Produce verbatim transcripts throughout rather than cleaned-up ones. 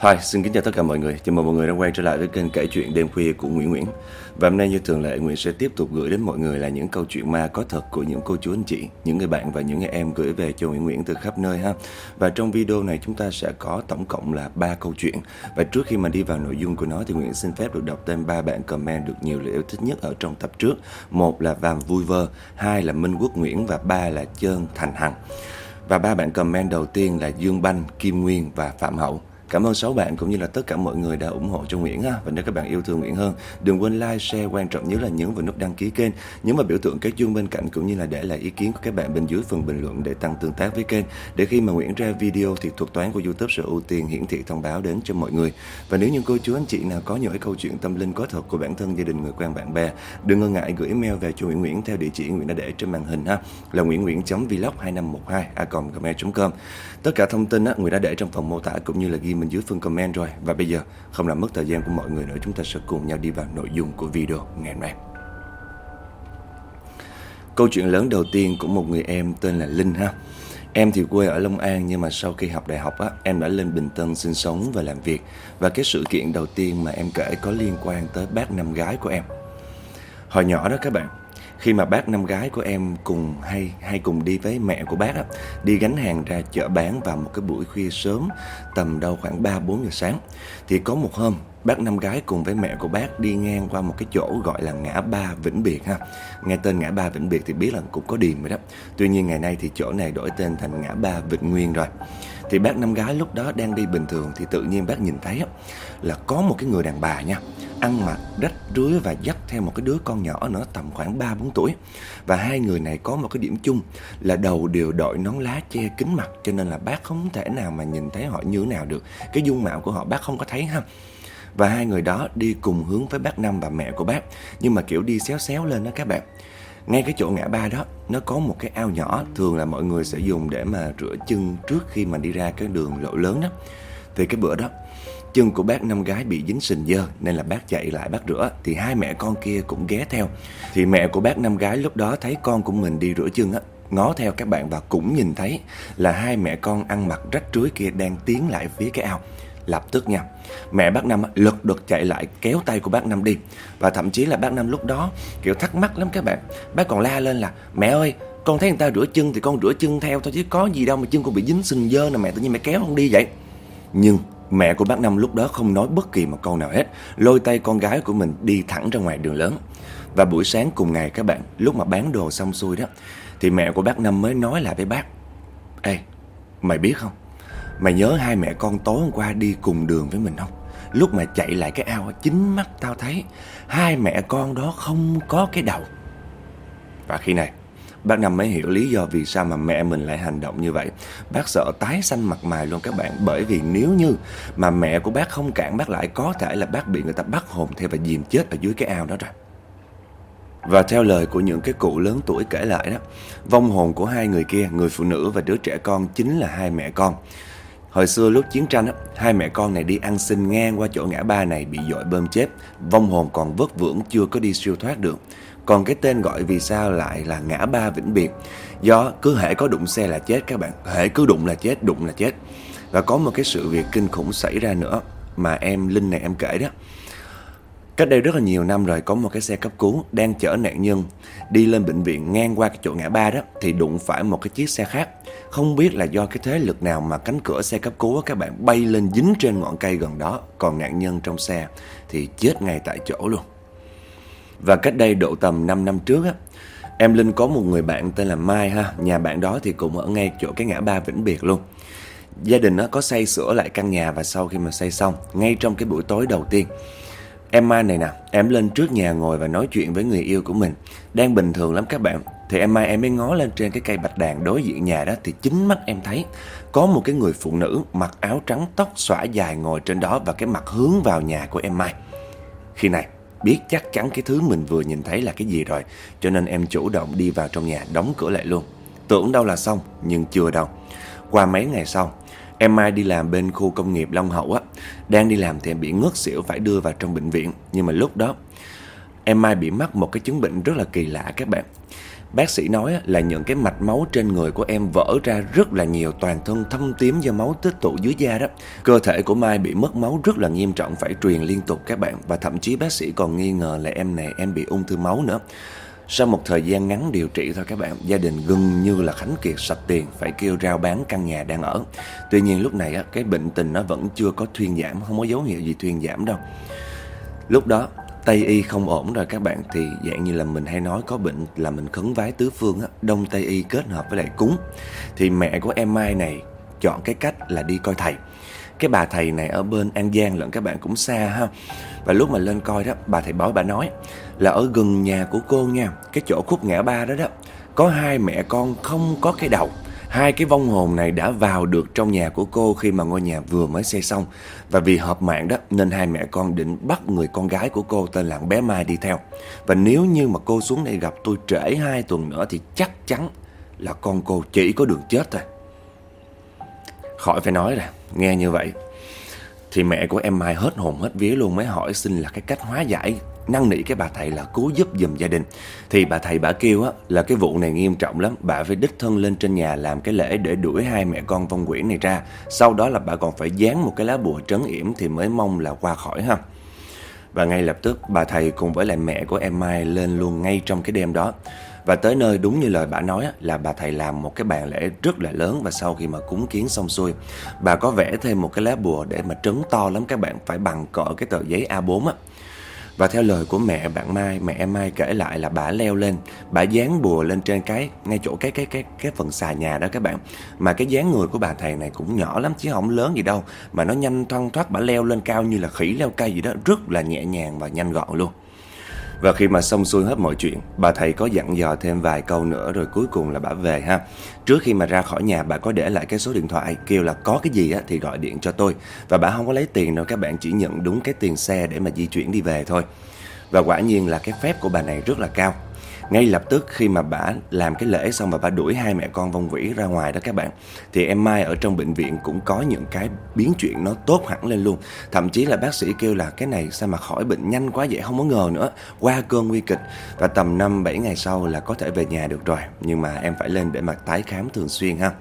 Hi, xin kính chào tất cả mọi người. Chào mừng mọi người đã quay trở lại với kênh kể chuyện đêm khuya của Nguyễn Nguyễn. Và hôm nay như thường lệ, Nguyễn sẽ tiếp tục gửi đến mọi người là những câu chuyện ma có thật của những cô chú anh chị, những người bạn và những người em gửi về cho Nguyễn Nguyễn từ khắp nơi ha. Và trong video này chúng ta sẽ có tổng cộng là ba câu chuyện. Và trước khi mà đi vào nội dung của nó thì Nguyễn xin phép được đọc tên ba bạn comment được nhiều lời yêu thích nhất ở trong tập trước. Một là Vàm Vui Vơ, hai là Minh Quốc Nguyễn và ba là Trơn Thành Hằng. Và ba bạn comment đầu tiên là Dương Banh, Kim Nguyên và Phạm Hậu. Cảm ơn sáu bạn cũng như là tất cả mọi người đã ủng hộ cho Nguyễn ha. Và nếu các bạn yêu thương Nguyễn hơn, đừng quên like, share, quan trọng nhất là nhấn vào nút đăng ký kênh, nhấn vào biểu tượng cái chuông bên cạnh cũng như là để lại ý kiến của các bạn bên dưới phần bình luận để tăng tương tác với kênh. Để khi mà Nguyễn ra video thì thuật toán của YouTube sẽ ưu tiên hiển thị thông báo đến cho mọi người. Và nếu như cô chú anh chị nào có những câu chuyện tâm linh có thật của bản thân, gia đình, người quen, bạn bè, đừng ngần ngại gửi email về cho Nguyễn Nguyễn theo địa chỉ Nguyễn đã để trên màn hình ha, là nguyễn nguyễn chấm vlog hai năm một hai a còng gmail chấm com. Tất cả thông tin á, Nguyễn đã để trong phần mô tả cũng như là ghi bên dưới phần comment rồi. Và bây giờ không làm mất thời gian của mọi người nữa, chúng ta sẽ cùng nhau đi vào nội dung của video ngày hôm nay. Câu chuyện lớn đầu tiên của một người em tên là Linh ha. Em thì quê ở Long An, nhưng mà sau khi học đại học á, em đã lên Bình Tân sinh sống và làm việc. Và cái sự kiện đầu tiên mà em kể có liên quan tới bác năm gái của em. Hồi nhỏ đó các bạn, khi mà bác năm gái của em cùng hay hay cùng đi với mẹ của bác á, đi gánh hàng ra chợ bán vào một cái buổi khuya sớm, tầm đâu khoảng ba bốn giờ sáng. Thì có một hôm, bác năm gái cùng với mẹ của bác đi ngang qua một cái chỗ gọi là ngã ba Vĩnh Biệt ha. Nghe tên ngã ba Vĩnh Biệt thì biết là cũng có điềm rồi đó. Tuy nhiên ngày nay thì chỗ này đổi tên thành ngã ba Vĩnh Nguyên rồi. Thì bác năm gái lúc đó đang đi bình thường thì tự nhiên bác nhìn thấy á, là có một cái người đàn bà nha, ăn mặc rách rưới và dắt theo một cái đứa con nhỏ nữa tầm khoảng ba bốn tuổi. Và hai người này có một cái điểm chung là đầu đều đội nón lá che kín mặt, cho nên là bác không thể nào mà nhìn thấy họ như thế nào được. Cái dung mạo của họ bác không có thấy ha. Và hai người đó đi cùng hướng với bác Năm và mẹ của bác, nhưng mà kiểu đi xéo xéo lên đó các bạn. Ngay cái chỗ ngã ba đó, nó có một cái ao nhỏ, thường là mọi người sẽ dùng để mà rửa chân trước khi mà đi ra cái đường lộ lớn đó. Thì cái bữa đó, chân của bác năm gái bị dính sình dơ nên là bác chạy lại bác rửa. Thì hai mẹ con kia cũng ghé theo. Thì mẹ của bác năm gái lúc đó thấy con của mình đi rửa chân á, ngó theo các bạn và cũng nhìn thấy là hai mẹ con ăn mặc rách rưới kia đang tiến lại phía cái ao. Lập tức nha, mẹ bác Năm lật đật chạy lại kéo tay của bác Năm đi. Và thậm chí là bác Năm lúc đó kiểu thắc mắc lắm các bạn. Bác còn la lên là: mẹ ơi, con thấy người ta rửa chân thì con rửa chân theo thôi chứ có gì đâu mà chân con bị dính sình dơ nè mẹ, tự nhiên mẹ kéo con đi vậy. Nhưng mẹ của bác Năm lúc đó không nói bất kỳ một câu nào hết, lôi tay con gái của mình đi thẳng ra ngoài đường lớn. Và buổi sáng cùng ngày các bạn, lúc mà bán đồ xong xuôi đó, thì mẹ của bác Năm mới nói lại với bác: ê, mày biết không, mày nhớ hai mẹ con tối hôm qua đi cùng đường với mình không? Lúc mà chạy lại cái ao, chính mắt tao thấy hai mẹ con đó không có cái đầu. Và khi này bác Năm mới hiểu lý do vì sao mà mẹ mình lại hành động như vậy. Bác sợ tái xanh mặt mày luôn các bạn. Bởi vì nếu như mà mẹ của bác không cản bác lại, có thể là bác bị người ta bắt hồn theo và dìm chết ở dưới cái ao đó rồi. Và theo lời của những cái cụ lớn tuổi kể lại đó, vong hồn của hai người kia, người phụ nữ và đứa trẻ con, chính là hai mẹ con. Hồi xưa lúc chiến tranh á, hai mẹ con này đi ăn xin ngang qua chỗ ngã ba này bị dội bơm chết. Vong hồn còn vất vưởng chưa có đi siêu thoát được. Còn cái tên gọi vì sao lại là ngã ba Vĩnh Biệt? Do cứ hễ có đụng xe là chết các bạn. Hễ cứ đụng là chết, đụng là chết. Và có một cái sự việc kinh khủng xảy ra nữa mà em Linh này em kể đó. Cách đây rất là nhiều năm rồi, có một cái xe cấp cứu đang chở nạn nhân đi lên bệnh viện, ngang qua cái chỗ ngã ba đó thì đụng phải một cái chiếc xe khác. Không biết là do cái thế lực nào mà cánh cửa xe cấp cứu các bạn bay lên dính trên ngọn cây gần đó. Còn nạn nhân trong xe thì chết ngay tại chỗ luôn. Và cách đây độ tầm năm năm trước á, em Linh có một người bạn tên là Mai ha. Nhà bạn đó thì cũng ở ngay chỗ cái ngã ba Vĩnh Biệt luôn. Gia đình nó có xây sửa lại căn nhà, và sau khi mà xây xong, ngay trong cái buổi tối đầu tiên, em Mai này nè, em lên trước nhà ngồi và nói chuyện với người yêu của mình. Đang bình thường lắm các bạn. Thì em Mai em mới ngó lên trên cái cây bạch đàn đối diện nhà đó. Thì chính mắt em thấy có một cái người phụ nữ mặc áo trắng, tóc xõa dài ngồi trên đó, và cái mặt hướng vào nhà của em Mai. Khi này biết chắc chắn cái thứ mình vừa nhìn thấy là cái gì rồi, cho nên em chủ động đi vào trong nhà, đóng cửa lại luôn. Tưởng đâu là xong, nhưng chưa đâu. Qua mấy ngày sau, em Mai đi làm bên khu công nghiệp Long Hậu á. Đang đi làm thì em bị ngất xỉu phải đưa vào trong bệnh viện. Nhưng mà lúc đó em Mai bị mắc một cái chứng bệnh rất là kỳ lạ các bạn. Bác sĩ nói á, là những cái mạch máu trên người của em vỡ ra rất là nhiều, toàn thân thâm tím do máu tích tụ dưới da đó. Cơ thể của Mai bị mất máu rất là nghiêm trọng, phải truyền liên tục các bạn. Và thậm chí bác sĩ còn nghi ngờ là em này em bị ung thư máu nữa. Sau một thời gian ngắn điều trị thôi các bạn, gia đình gần như là khánh kiệt sạch tiền, phải kêu rao bán căn nhà đang ở. Tuy nhiên lúc này á, cái bệnh tình nó vẫn chưa có thuyên giảm, không có dấu hiệu gì thuyên giảm đâu. Lúc đó Tây y không ổn rồi các bạn, thì dạng như là mình hay nói có bệnh là mình khấn vái tứ phương á, Đông Tây y kết hợp với lại cúng. Thì mẹ của em Mai này chọn cái cách là đi coi thầy. Cái bà thầy này ở bên An Giang lận các bạn, cũng xa ha. Và lúc mà lên coi đó, bà thầy bói bà nói là ở gần nhà của cô nha, cái chỗ khúc ngã ba đó đó, có hai mẹ con không có cái đầu. Hai cái vong hồn này đã vào được trong nhà của cô khi mà ngôi nhà vừa mới xây xong. Và vì hợp mạng đó nên hai mẹ con định bắt người con gái của cô tên là bé Mai đi theo. Và nếu như mà cô xuống đây gặp tôi trễ hai tuần nữa thì chắc chắn là con cô chỉ có đường chết thôi. Khỏi phải nói rồi, nghe như vậy thì mẹ của em Mai hết hồn hết vía luôn, mới hỏi xin là cái cách hóa giải, năn nỉ cái bà thầy là cứu giúp giùm gia đình. Thì bà thầy bà kêu á là cái vụ này nghiêm trọng lắm, bà phải đích thân lên trên nhà làm cái lễ để đuổi hai mẹ con vong quỷ này ra. Sau đó là bà còn phải dán một cái lá bùa trấn yểm thì mới mong là qua khỏi ha. Và ngay lập tức bà thầy cùng với lại mẹ của em Mai lên luôn ngay trong cái đêm đó. Và tới nơi đúng như lời bà nói là bà thầy làm một cái bàn lễ rất là lớn. Và sau khi mà cúng kiến xong xuôi, bà có vẽ thêm một cái lá bùa để mà trấn to lắm các bạn, phải bằng cỡ cái tờ giấy A bốn á. Và theo lời của mẹ bạn Mai, mẹ em Mai kể lại là bà leo lên, bà dán bùa lên trên cái ngay chỗ cái cái cái cái phần xà nhà đó các bạn. Mà cái dáng người của bà thầy này cũng nhỏ lắm chứ không lớn gì đâu, mà nó nhanh thoăn thoắt, bà leo lên cao như là khỉ leo cây gì đó, rất là nhẹ nhàng và nhanh gọn luôn. Và khi mà xong xuôi hết mọi chuyện, bà thầy có dặn dò thêm vài câu nữa rồi cuối cùng là bà về ha. Trước khi mà ra khỏi nhà, bà có để lại cái số điện thoại, kêu là có cái gì á thì gọi điện cho tôi. Và bà không có lấy tiền đâu các bạn, chỉ nhận đúng cái tiền xe để mà di chuyển đi về thôi. Và quả nhiên là cái phép của bà này rất là cao. Ngay lập tức khi mà bà làm cái lễ xong và bà đuổi hai mẹ con vong quỷ ra ngoài đó các bạn, thì em Mai ở trong bệnh viện cũng có những cái biến chuyển nó tốt hẳn lên luôn. Thậm chí là bác sĩ kêu là cái này sao mà khỏi bệnh nhanh quá vậy, không có ngờ nữa, qua cơn nguy kịch. Và tầm năm bảy ngày sau là có thể về nhà được rồi. Nhưng mà em phải lên để mà tái khám thường xuyên ha.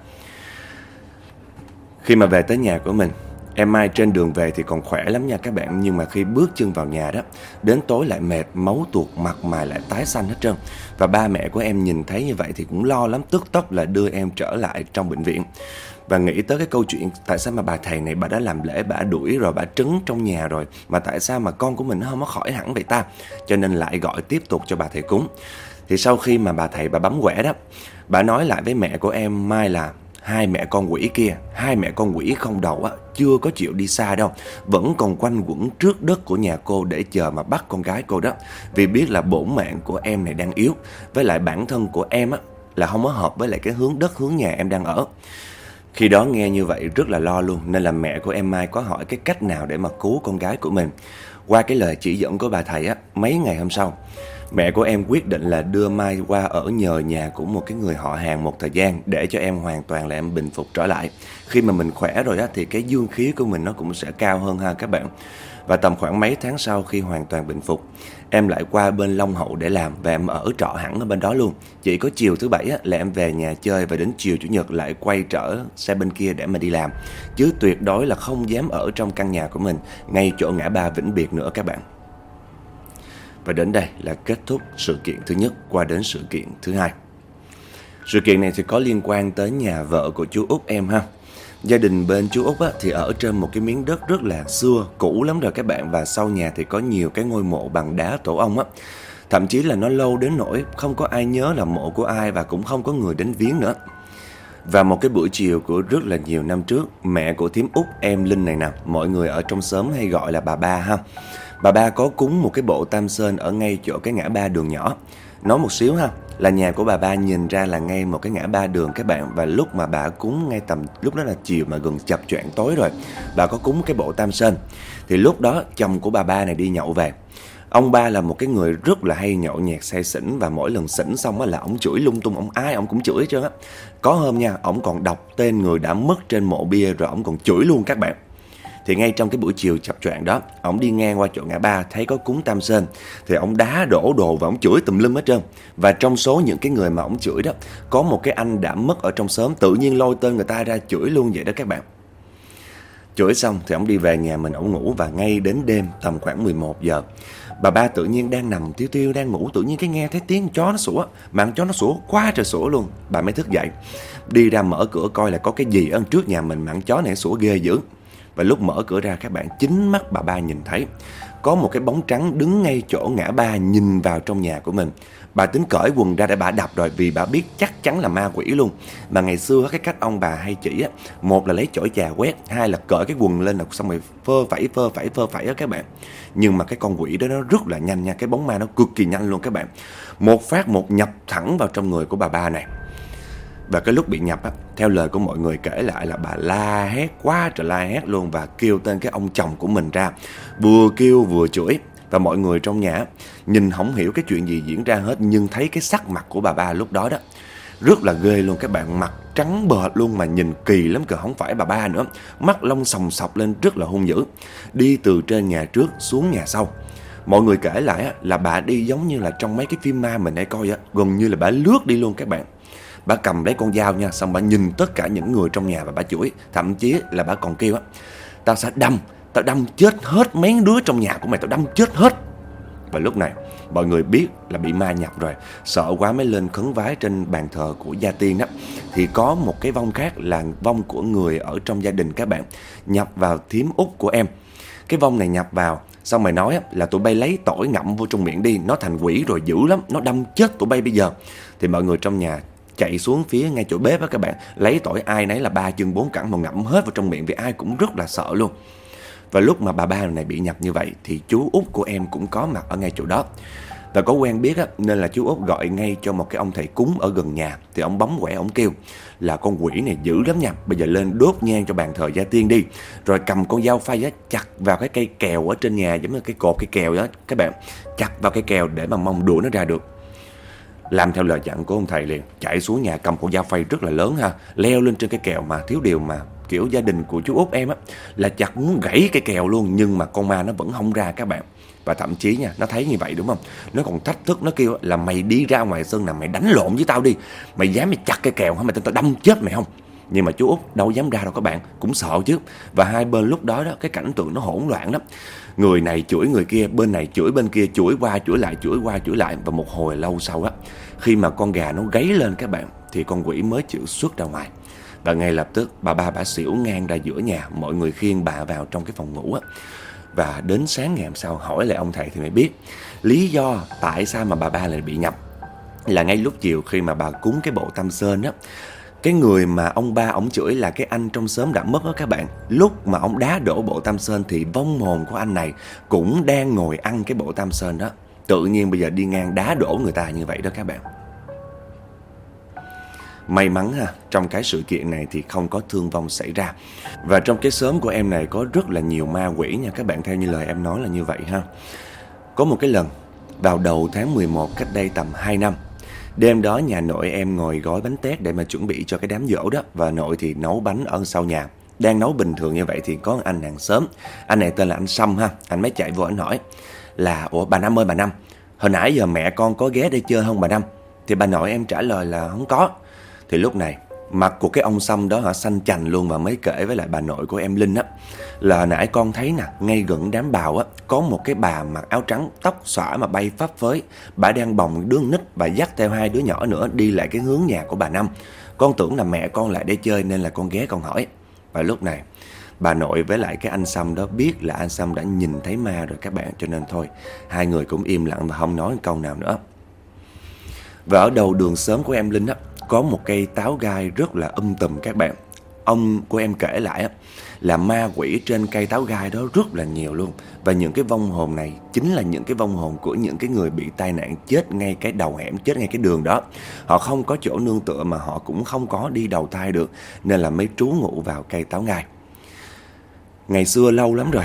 Khi mà về tới nhà của mình, em Mai trên đường về thì còn khỏe lắm nha các bạn. Nhưng mà khi bước chân vào nhà đó, đến tối lại mệt, máu tuột, mặt mày lại tái xanh hết trơn. Và ba mẹ của em nhìn thấy như vậy thì cũng lo lắm, tức tốc là đưa em trở lại trong bệnh viện. Và nghĩ tới cái câu chuyện tại sao mà bà thầy này bà đã làm lễ, bà đuổi rồi, bà trấn trong nhà rồi, mà tại sao mà con của mình nó không có khỏi hẳn vậy ta. Cho nên lại gọi tiếp tục cho bà thầy cúng. Thì sau khi mà bà thầy bà bấm quẻ đó, bà nói lại với mẹ của em Mai là hai mẹ con quỷ kia, hai mẹ con quỷ không đầu á, chưa có chịu đi xa đâu, vẫn còn quanh quẩn trước đất của nhà cô để chờ mà bắt con gái cô đó. Vì biết là bổn mạng của em này đang yếu, với lại bản thân của em á là không có hợp với lại cái hướng đất, hướng nhà em đang ở. Khi đó nghe như vậy rất là lo luôn, nên là mẹ của em Mai có hỏi cái cách nào để mà cứu con gái của mình. Qua cái lời chỉ dẫn của bà thầy á, mấy ngày hôm sau, mẹ của em quyết định là đưa Mai qua ở nhờ nhà của một cái người họ hàng một thời gian để cho em hoàn toàn là em bình phục trở lại. Khi mà mình khỏe rồi á thì cái dương khí của mình nó cũng sẽ cao hơn ha các bạn. Và tầm khoảng mấy tháng sau khi hoàn toàn bình phục, em lại qua bên Long Hậu để làm và em ở trọ hẳn ở bên đó luôn. Chỉ có chiều thứ bảy á, là em về nhà chơi và đến chiều chủ nhật lại quay trở xe bên kia để mà đi làm. Chứ tuyệt đối là không dám ở trong căn nhà của mình ngay chỗ ngã ba Vĩnh Biệt nữa các bạn. Và đến đây là kết thúc sự kiện thứ nhất, qua đến sự kiện thứ hai. Sự kiện này thì có liên quan tới nhà vợ của chú Út em ha. Gia đình bên chú Út á, thì ở trên một cái miếng đất rất là xưa, cũ lắm rồi các bạn. Và sau nhà thì có nhiều cái ngôi mộ bằng đá tổ ong á. Thậm chí là nó lâu đến nỗi không có ai nhớ là mộ của ai và cũng không có người đến viếng nữa. Và một cái buổi chiều của rất là nhiều năm trước, mẹ của thím Út em Linh này nè, mọi người ở trong xóm hay gọi là bà Ba ha. Bà Ba có cúng một cái bộ tam sơn ở ngay chỗ cái ngã ba đường nhỏ. Nói một xíu ha, là nhà của bà Ba nhìn ra là ngay một cái ngã ba đường các bạn. Và lúc mà bà cúng ngay tầm lúc đó là chiều mà gần chập choạng tối rồi, bà có cúng cái bộ tam sơn. Thì lúc đó chồng của bà Ba này đi nhậu về. Ông Ba là một cái người rất là hay nhậu nhẹt say xỉn. Và mỗi lần xỉn xong á là ổng chửi lung tung, ổng ai ổng cũng chửi hết trơn á. Có hôm nha, ổng còn đọc tên người đã mất trên mộ bia rồi ổng còn chửi luôn các bạn. Thì ngay trong cái buổi chiều chập choạng đó, ổng đi ngang qua chỗ ngã ba thấy có cúng Tam Sơn, thì ổng đá đổ đồ và ổng chửi tùm lum hết trơn. Và trong số những cái người mà ổng chửi đó, có một cái anh đã mất ở trong xóm, tự nhiên lôi tên người ta ra chửi luôn vậy đó các bạn. Chửi xong thì ổng đi về nhà mình, ổng ngủ. Và ngay đến đêm tầm khoảng mười một giờ, bà ba tự nhiên đang nằm tiêu tiêu đang ngủ, tự nhiên cái nghe thấy tiếng chó nó sủa, mà con chó nó sủa quá trời sủa luôn. Bà mới thức dậy, đi ra mở cửa coi là có cái gì ở trước nhà mình, mà con chó này sủa ghê dữ. Và lúc mở cửa ra các bạn, chính mắt bà ba nhìn thấy có một cái bóng trắng đứng ngay chỗ ngã ba nhìn vào trong nhà của mình. Bà tính cởi quần ra để bà đập rồi, vì bà biết chắc chắn là ma quỷ luôn. Mà ngày xưa cái cách ông bà hay chỉ á, một là lấy chổi chà quét, hai là cởi cái quần lên là xong rồi phơ phẩy phơ phẩy phơ phẩy á các bạn. Nhưng mà cái con quỷ đó nó rất là nhanh nha, cái bóng ma nó cực kỳ nhanh luôn các bạn. Một phát một nhập thẳng vào trong người của bà ba này. Và cái lúc bị nhập á, theo lời của mọi người kể lại là bà la hét quá trời la hét luôn, và kêu tên cái ông chồng của mình ra, vừa kêu vừa chửi. Và mọi người trong nhà nhìn không hiểu cái chuyện gì diễn ra hết, nhưng thấy cái sắc mặt của bà ba lúc đó đó rất là ghê luôn các bạn, mặt trắng bệch luôn mà nhìn kỳ lắm kìa, không phải bà ba nữa. Mắt lông sòng sọc lên rất là hung dữ, đi từ trên nhà trước xuống nhà sau. Mọi người kể lại là bà đi giống như là trong mấy cái phim ma mình hay coi á, gần như là bà lướt đi luôn các bạn. Bà cầm lấy con dao nha, xong bà nhìn tất cả những người trong nhà và bà chửi. Thậm chí là bà còn kêu á, tao sẽ đâm, tao đâm chết hết mấy đứa trong nhà của mày, tao đâm chết hết. Và lúc này mọi người biết là bị ma nhập rồi, sợ quá mới lên khấn vái trên bàn thờ của gia tiên đó. Thì có một cái vong khác là vong của người ở trong gia đình các bạn, nhập vào thím út của em. Cái vong này nhập vào, xong mày nói là tụi bay lấy tỏi ngậm vô trong miệng đi, nó thành quỷ rồi dữ lắm, nó đâm chết tụi bay bây giờ. Thì mọi người trong nhà chạy xuống phía ngay chỗ bếp á các bạn, lấy tỏi ai nấy là ba chân bốn cẳng mà ngậm hết vào trong miệng, vì ai cũng rất là sợ luôn. Và lúc mà bà ba này bị nhập như vậy thì chú út của em cũng có mặt ở ngay chỗ đó. Và có quen biết á, nên là chú út gọi ngay cho một cái ông thầy cúng ở gần nhà. Thì ông bấm quẻ, ông kêu là con quỷ này dữ lắm nha, bây giờ lên đốt nhang cho bàn thờ gia tiên đi, rồi cầm con dao phay á, chặt vào cái cây kèo ở trên nhà, giống như cái cột cây kèo đó các bạn, chặt vào cây kèo để mà mong đuổi nó ra được. Làm theo lời dặn của ông thầy liền, chạy xuống nhà cầm con dao phay rất là lớn ha, leo lên trên cái kèo. Mà thiếu điều mà kiểu gia đình của chú út em á là chặt muốn gãy cái kèo luôn, nhưng mà con ma nó vẫn không ra các bạn. Và thậm chí nha, nó thấy như vậy đúng không, nó còn thách thức, nó kêu là mày đi ra ngoài sân nào mày đánh lộn với tao đi, mày dám mày chặt cái kèo hả, mày tao đâm chết mày không. Nhưng mà chú út đâu dám ra đâu các bạn, cũng sợ chứ. Và hai bên lúc đó đó, cái cảnh tượng nó hỗn loạn lắm, người này chửi người kia, bên này chửi bên kia, chửi qua chửi lại, chửi qua chửi lại. Và một hồi lâu sau á, khi mà con gà nó gáy lên các bạn, thì con quỷ mới chịu xuất ra ngoài. Và ngay lập tức bà ba bà xỉu ngang ra giữa nhà, mọi người khiêng bà vào trong cái phòng ngủ á. Và đến sáng ngày hôm sau hỏi lại ông thầy thì mới biết lý do tại sao mà bà ba lại bị nhập. Là ngay lúc chiều khi mà bà cúng cái bộ Tam Sơn á, cái người mà ông ba ổng chửi là cái anh trong xóm đã mất đó các bạn. Lúc mà ổng đá đổ bộ Tam Sơn thì vong hồn của anh này cũng đang ngồi ăn cái bộ Tam Sơn đó. Tự nhiên bây giờ đi ngang đá đổ người ta như vậy đó các bạn. May mắn ha, trong cái sự kiện này thì không có thương vong xảy ra. Và trong cái xóm của em này có rất là nhiều ma quỷ nha các bạn, theo như lời em nói là như vậy ha. Có một cái lần vào đầu tháng mười một cách đây tầm hai năm, đêm đó nhà nội em ngồi gói bánh tét để mà chuẩn bị cho cái đám giỗ đó. Và nội thì nấu bánh ở sau nhà. Đang nấu bình thường như vậy thì có anh hàng xóm, anh này tên là anh Sâm ha. Anh mới chạy vô anh hỏi là: ủa bà Năm ơi bà Năm, hồi nãy giờ mẹ con có ghé đây chơi không bà Năm? Thì bà nội em trả lời là không có. Thì lúc này mặt của cái ông Sâm đó hả xanh chành luôn, và mới kể với lại bà nội của em Linh á là nãy con thấy nè, ngay gần đám bào á có một cái bà mặc áo trắng, tóc xõa mà bay phấp phới, bà đang bồng đứa nít và dắt theo hai đứa nhỏ nữa đi lại cái hướng nhà của bà Năm. Con tưởng là mẹ con lại đây chơi nên là con ghé con hỏi. Và lúc này bà nội với lại cái anh Sâm đó biết là anh Sâm đã nhìn thấy ma rồi các bạn, cho nên thôi hai người cũng im lặng và không nói câu nào nữa. Và ở đầu đường xóm của em Linh á có một cây táo gai rất là um tùm các bạn. Ông của em kể lại á là ma quỷ trên cây táo gai đó rất là nhiều luôn. Và những cái vong hồn này chính là những cái vong hồn của những cái người bị tai nạn chết ngay cái đầu hẻm, chết ngay cái đường đó. Họ không có chỗ nương tựa mà họ cũng không có đi đầu thai được, nên là mới trú ngụ vào cây táo gai. Ngày xưa lâu lắm rồi,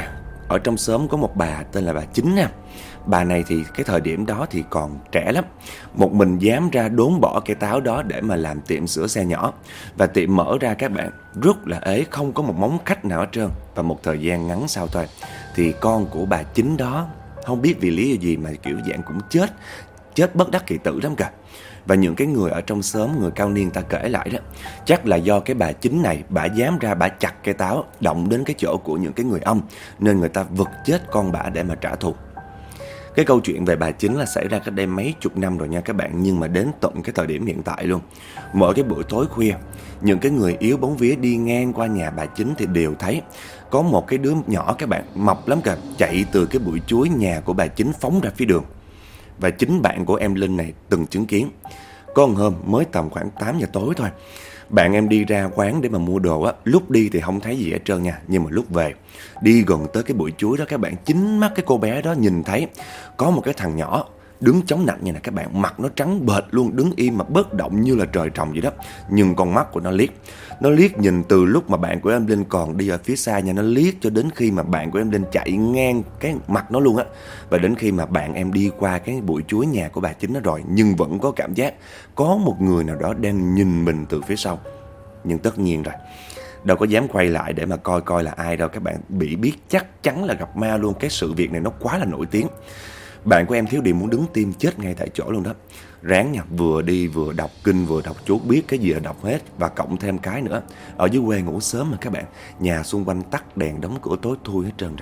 ở trong xóm có một bà tên là bà Chính nha. Bà này thì cái thời điểm đó thì còn trẻ lắm. Một mình dám ra đốn bỏ cây táo đó để mà làm tiệm sửa xe nhỏ. Và tiệm mở ra các bạn rất là ế, không có một móng khách nào hết trơn. Và một thời gian ngắn sau thôi thì con của bà Chính đó, không biết vì lý do gì mà kiểu dạng cũng chết. Chết bất đắc kỳ tử lắm cả. Và những cái người ở trong xóm, người cao niên ta kể lại đó, chắc là do cái bà Chính này, bà dám ra bà chặt cây táo, động đến cái chỗ của những cái người ông, nên người ta vực chết con bà để mà trả thù. Cái câu chuyện về bà Chính là xảy ra cách đây mấy chục năm rồi nha các bạn. Nhưng mà đến tận cái thời điểm hiện tại luôn, mỗi cái buổi tối khuya, những cái người yếu bóng vía đi ngang qua nhà bà Chính thì đều thấy có một cái đứa nhỏ các bạn, mập lắm kìa, chạy từ cái bụi chuối nhà của bà Chính phóng ra phía đường. Và chính bạn của em Linh này từng chứng kiến. Có một hôm mới tầm khoảng tám giờ tối thôi, bạn em đi ra quán để mà mua đồ á. Lúc đi thì không thấy gì hết trơn nha. Nhưng mà lúc về, đi gần tới cái bụi chuối đó các bạn, chính mắt cái cô bé đó nhìn thấy có một cái thằng nhỏ đứng chống nạnh như này các bạn. Mặt nó trắng bệch luôn, đứng im mà bất động như là trời trồng vậy đó. Nhưng con mắt của nó liếc Nó liếc nhìn từ lúc mà bạn của em Linh còn đi ở phía xa nha. Nó liếc cho đến khi mà bạn của em Linh chạy ngang cái mặt nó luôn á. Và đến khi mà bạn em đi qua cái bụi chuối nhà của bà Chính đó rồi, nhưng vẫn có cảm giác có một người nào đó đang nhìn mình từ phía sau. Nhưng tất nhiên rồi, đâu có dám quay lại để mà coi coi là ai đâu các bạn. Bị biết chắc chắn là gặp ma luôn. Cái sự việc này nó quá là nổi tiếng. Bạn của em thiếu điều muốn đứng tim chết ngay tại chỗ luôn đó. Ráng nha, vừa đi vừa đọc kinh vừa đọc chú, biết cái gì là đọc hết. Và cộng thêm cái nữa, ở dưới quê ngủ sớm mà các bạn, nhà xung quanh tắt đèn đóng cửa tối thui hết trơn rồi.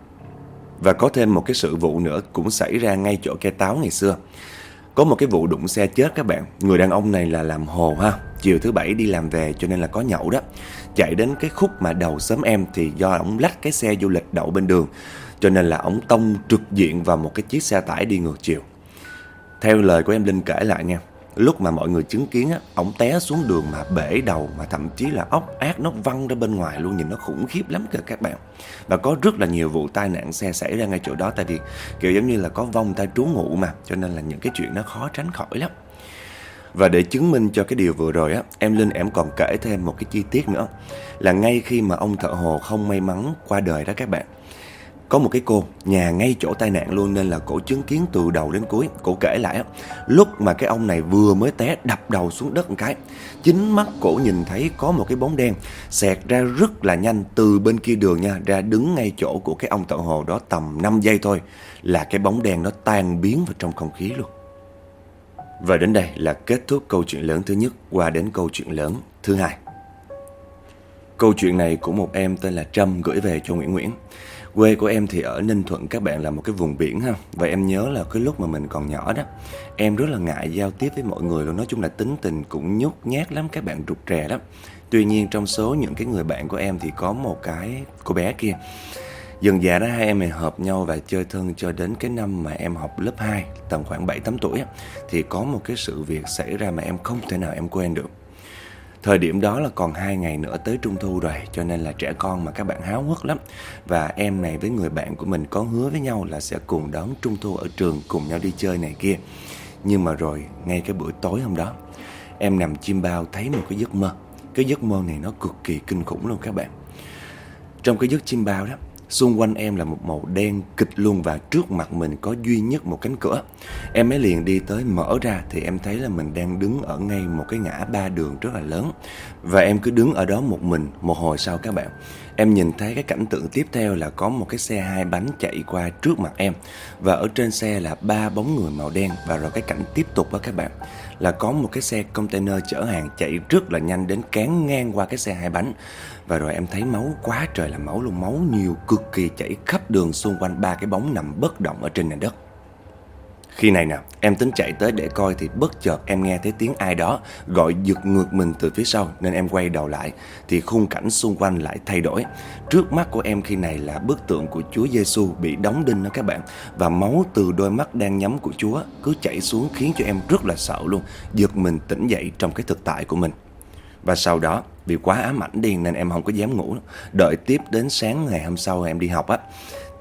Và có thêm một cái sự vụ nữa cũng xảy ra ngay chỗ cây táo ngày xưa. Có một cái vụ đụng xe chết các bạn. Người đàn ông này là làm hồ ha, chiều thứ bảy đi làm về cho nên là có nhậu đó. Chạy đến cái khúc mà đầu xóm em thì do ổng lách cái xe du lịch đậu bên đường, cho nên là ổng tông trực diện vào một cái chiếc xe tải đi ngược chiều. Theo lời của em Linh kể lại nha, lúc mà mọi người chứng kiến á, ổng té xuống đường mà bể đầu, mà thậm chí là ốc ác nó văng ra bên ngoài luôn. Nhìn nó khủng khiếp lắm kìa các bạn. Và có rất là nhiều vụ tai nạn xe xảy ra ngay chỗ đó. Tại vì kiểu giống như là có vong ta trú ngụ mà, cho nên là những cái chuyện nó khó tránh khỏi lắm. Và để chứng minh cho cái điều vừa rồi á, em Linh em còn kể thêm một cái chi tiết nữa. Là ngay khi mà ông thợ hồ không may mắn qua đời đó các bạn, có một cái cô nhà ngay chỗ tai nạn luôn, nên là cổ chứng kiến từ đầu đến cuối. Cổ kể lại á, lúc mà cái ông này vừa mới té đập đầu xuống đất một cái, chính mắt cổ nhìn thấy có một cái bóng đen xẹt ra rất là nhanh từ bên kia đường nha, ra đứng ngay chỗ của cái ông thợ hồ đó tầm năm giây thôi, là cái bóng đen nó tan biến vào trong không khí luôn. Và đến đây là kết thúc câu chuyện lớn thứ nhất, qua đến câu chuyện lớn thứ hai. Câu chuyện này của một em tên là Trâm gửi về cho Nguyễn Nguyễn. Quê của em thì ở Ninh Thuận các bạn, là một cái vùng biển ha. Và em nhớ là cái lúc mà mình còn nhỏ đó, em rất là ngại giao tiếp với mọi người luôn. Nói chung là tính tình cũng nhút nhát lắm các bạn, rụt rè lắm. Tuy nhiên trong số những cái người bạn của em thì có một cái cô bé kia. Dần dà đó hai em này hợp nhau và chơi thân cho đến cái năm mà em học lớp hai, tầm khoảng bảy tám tuổi á, thì có một cái sự việc xảy ra mà em không thể nào em quên được. Thời điểm đó là còn hai ngày nữa tới Trung Thu rồi, cho nên là trẻ con mà các bạn háo hức lắm. Và em này với người bạn của mình có hứa với nhau là sẽ cùng đón Trung Thu ở trường, cùng nhau đi chơi này kia. Nhưng mà rồi, ngay cái buổi tối hôm đó, em nằm chim bao thấy một cái giấc mơ. Cái giấc mơ này nó cực kỳ kinh khủng luôn các bạn. Trong cái giấc chim bao đó, xung quanh em là một màu đen kịch luôn, và trước mặt mình có duy nhất một cánh cửa. Em mới liền đi tới mở ra thì em thấy là mình đang đứng ở ngay một cái ngã ba đường rất là lớn. Và em cứ đứng ở đó một mình. Một hồi sau các bạn, em nhìn thấy cái cảnh tượng tiếp theo là có một cái xe hai bánh chạy qua trước mặt em. Và ở trên xe là ba bóng người màu đen. Và rồi cái cảnh tiếp tục đó các bạn, là có một cái xe container chở hàng chạy rất là nhanh đến cán ngang qua cái xe hai bánh. Và rồi em thấy máu quá trời là máu luôn, máu nhiều cực kỳ chảy khắp đường xung quanh ba cái bóng nằm bất động ở trên nền đất. Khi này nè, em tính chạy tới để coi thì bất chợt em nghe thấy tiếng ai đó gọi giật ngược mình từ phía sau, nên em quay đầu lại thì khung cảnh xung quanh lại thay đổi. Trước mắt của em khi này là bức tượng của Chúa Giêsu bị đóng đinh đó các bạn, và máu từ đôi mắt đang nhắm của Chúa cứ chảy xuống khiến cho em rất là sợ luôn, giật mình tỉnh dậy trong cái thực tại của mình. Và sau đó, vì quá ám ảnh đi nên em không có dám ngủ. Đợi tiếp đến sáng ngày hôm sau em đi học á,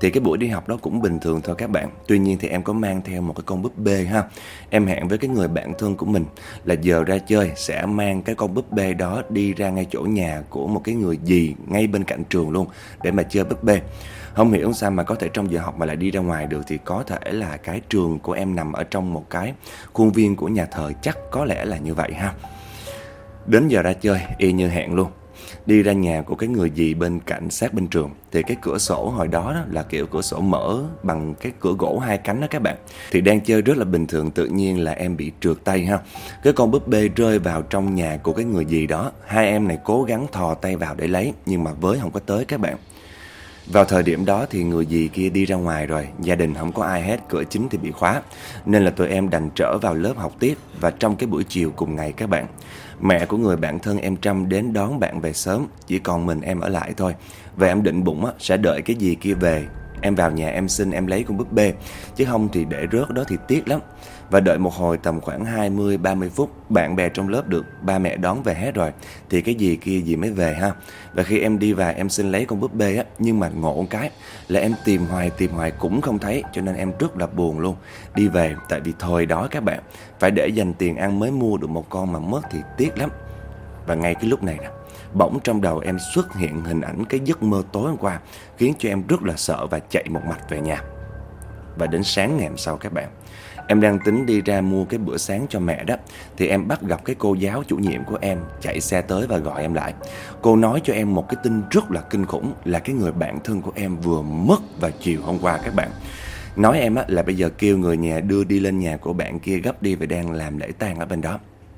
Thì cái buổi đi học đó cũng bình thường thôi các bạn. Tuy nhiên thì em có mang theo một cái con búp bê ha. Em hẹn với cái người bạn thân của mình là giờ ra chơi sẽ mang cái con búp bê đó đi ra ngay chỗ nhà của một cái người dì ngay bên cạnh trường luôn để mà chơi búp bê. Không hiểu sao mà có thể trong giờ học mà lại đi ra ngoài được, thì có thể là cái trường của em nằm ở trong một cái khuôn viên của nhà thờ, chắc có lẽ là như vậy ha. Đến giờ ra chơi y như hẹn luôn, đi ra nhà của cái người dì bên cạnh sát bên trường. Thì cái cửa sổ hồi đó, đó là kiểu cửa sổ mở bằng cái cửa gỗ hai cánh đó các bạn. Thì đang chơi rất là bình thường, tự nhiên là em bị trượt tay ha. Cái con búp bê rơi vào trong nhà của cái người dì đó. Hai em này cố gắng thò tay vào để lấy nhưng mà với không có tới các bạn. Vào thời điểm đó thì người dì kia đi ra ngoài rồi, gia đình không có ai hết, cửa chính thì bị khóa. Nên là tụi em đành trở vào lớp học tiếp. Và trong cái buổi chiều cùng ngày các bạn, mẹ của người bạn thân em Trâm đến đón bạn về sớm, chỉ còn mình em ở lại thôi. Và em định bụng á, sẽ đợi cái dì kia về, em vào nhà em xin em lấy con búp bê, chứ không thì để rớt đó thì tiếc lắm. Và đợi một hồi tầm khoảng hai mươi ba mươi phút, bạn bè trong lớp được ba mẹ đón về hết rồi, thì cái dì kia dì mới về ha. Và khi em đi vào em xin lấy con búp bê á, nhưng mà ngộ cái là em tìm hoài tìm hoài cũng không thấy, cho nên em rất là buồn luôn. Đi về, tại vì thời đó các bạn, phải để dành tiền ăn mới mua được một con, mà mất thì tiếc lắm. Và ngay cái lúc này nè, bỗng trong đầu em xuất hiện hình ảnh cái giấc mơ tối hôm qua, khiến cho em rất là sợ và chạy một mạch về nhà. Và đến sáng ngày hôm sau các bạn, em đang tính đi ra mua cái bữa sáng cho mẹ đó, thì em bắt gặp cái cô giáo chủ nhiệm của em chạy xe tới và gọi em lại. Cô nói cho em một cái tin rất là kinh khủng, là cái người bạn thân của em vừa mất vào chiều hôm qua các bạn. Nói em á, là bây giờ kêu người nhà đưa đi lên nhà của bạn kia gấp đi, và đang làm lễ tang ở bên đó.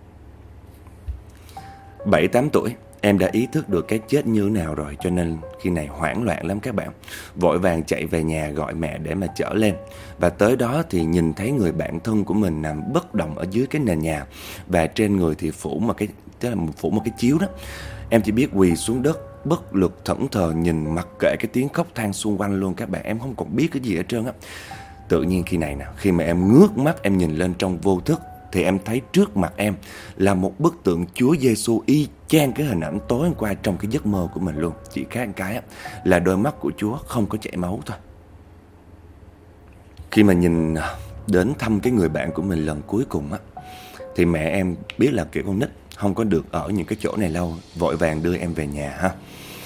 Bảy tám tuổi, em đã ý thức được cái chết như thế nào rồi, cho nên khi này hoảng loạn lắm các bạn. Vội vàng chạy về nhà gọi mẹ để mà chở lên. Và tới đó thì nhìn thấy người bạn thân của mình nằm bất động ở dưới cái nền nhà, và trên người thì phủ một cái, tức là phủ một cái chiếu đó. Em chỉ biết quỳ xuống đất, bất lực thẫn thờ nhìn, mặc kệ cái tiếng khóc than xung quanh luôn các bạn. Em không còn biết cái gì hết trơn á. Tự nhiên khi này nè, khi mà em ngước mắt em nhìn lên trong vô thức, thì em thấy trước mặt em là một bức tượng Chúa Giêsu y chang cái hình ảnh tối hôm qua trong cái giấc mơ của mình luôn. Chỉ khác một cái là đôi mắt của Chúa không có chảy máu thôi. Khi mà nhìn đến thăm cái người bạn của mình lần cuối cùng á, thì mẹ em biết là kiểu con nít không có được ở những cái chỗ này lâu, vội vàng đưa em về nhà ha.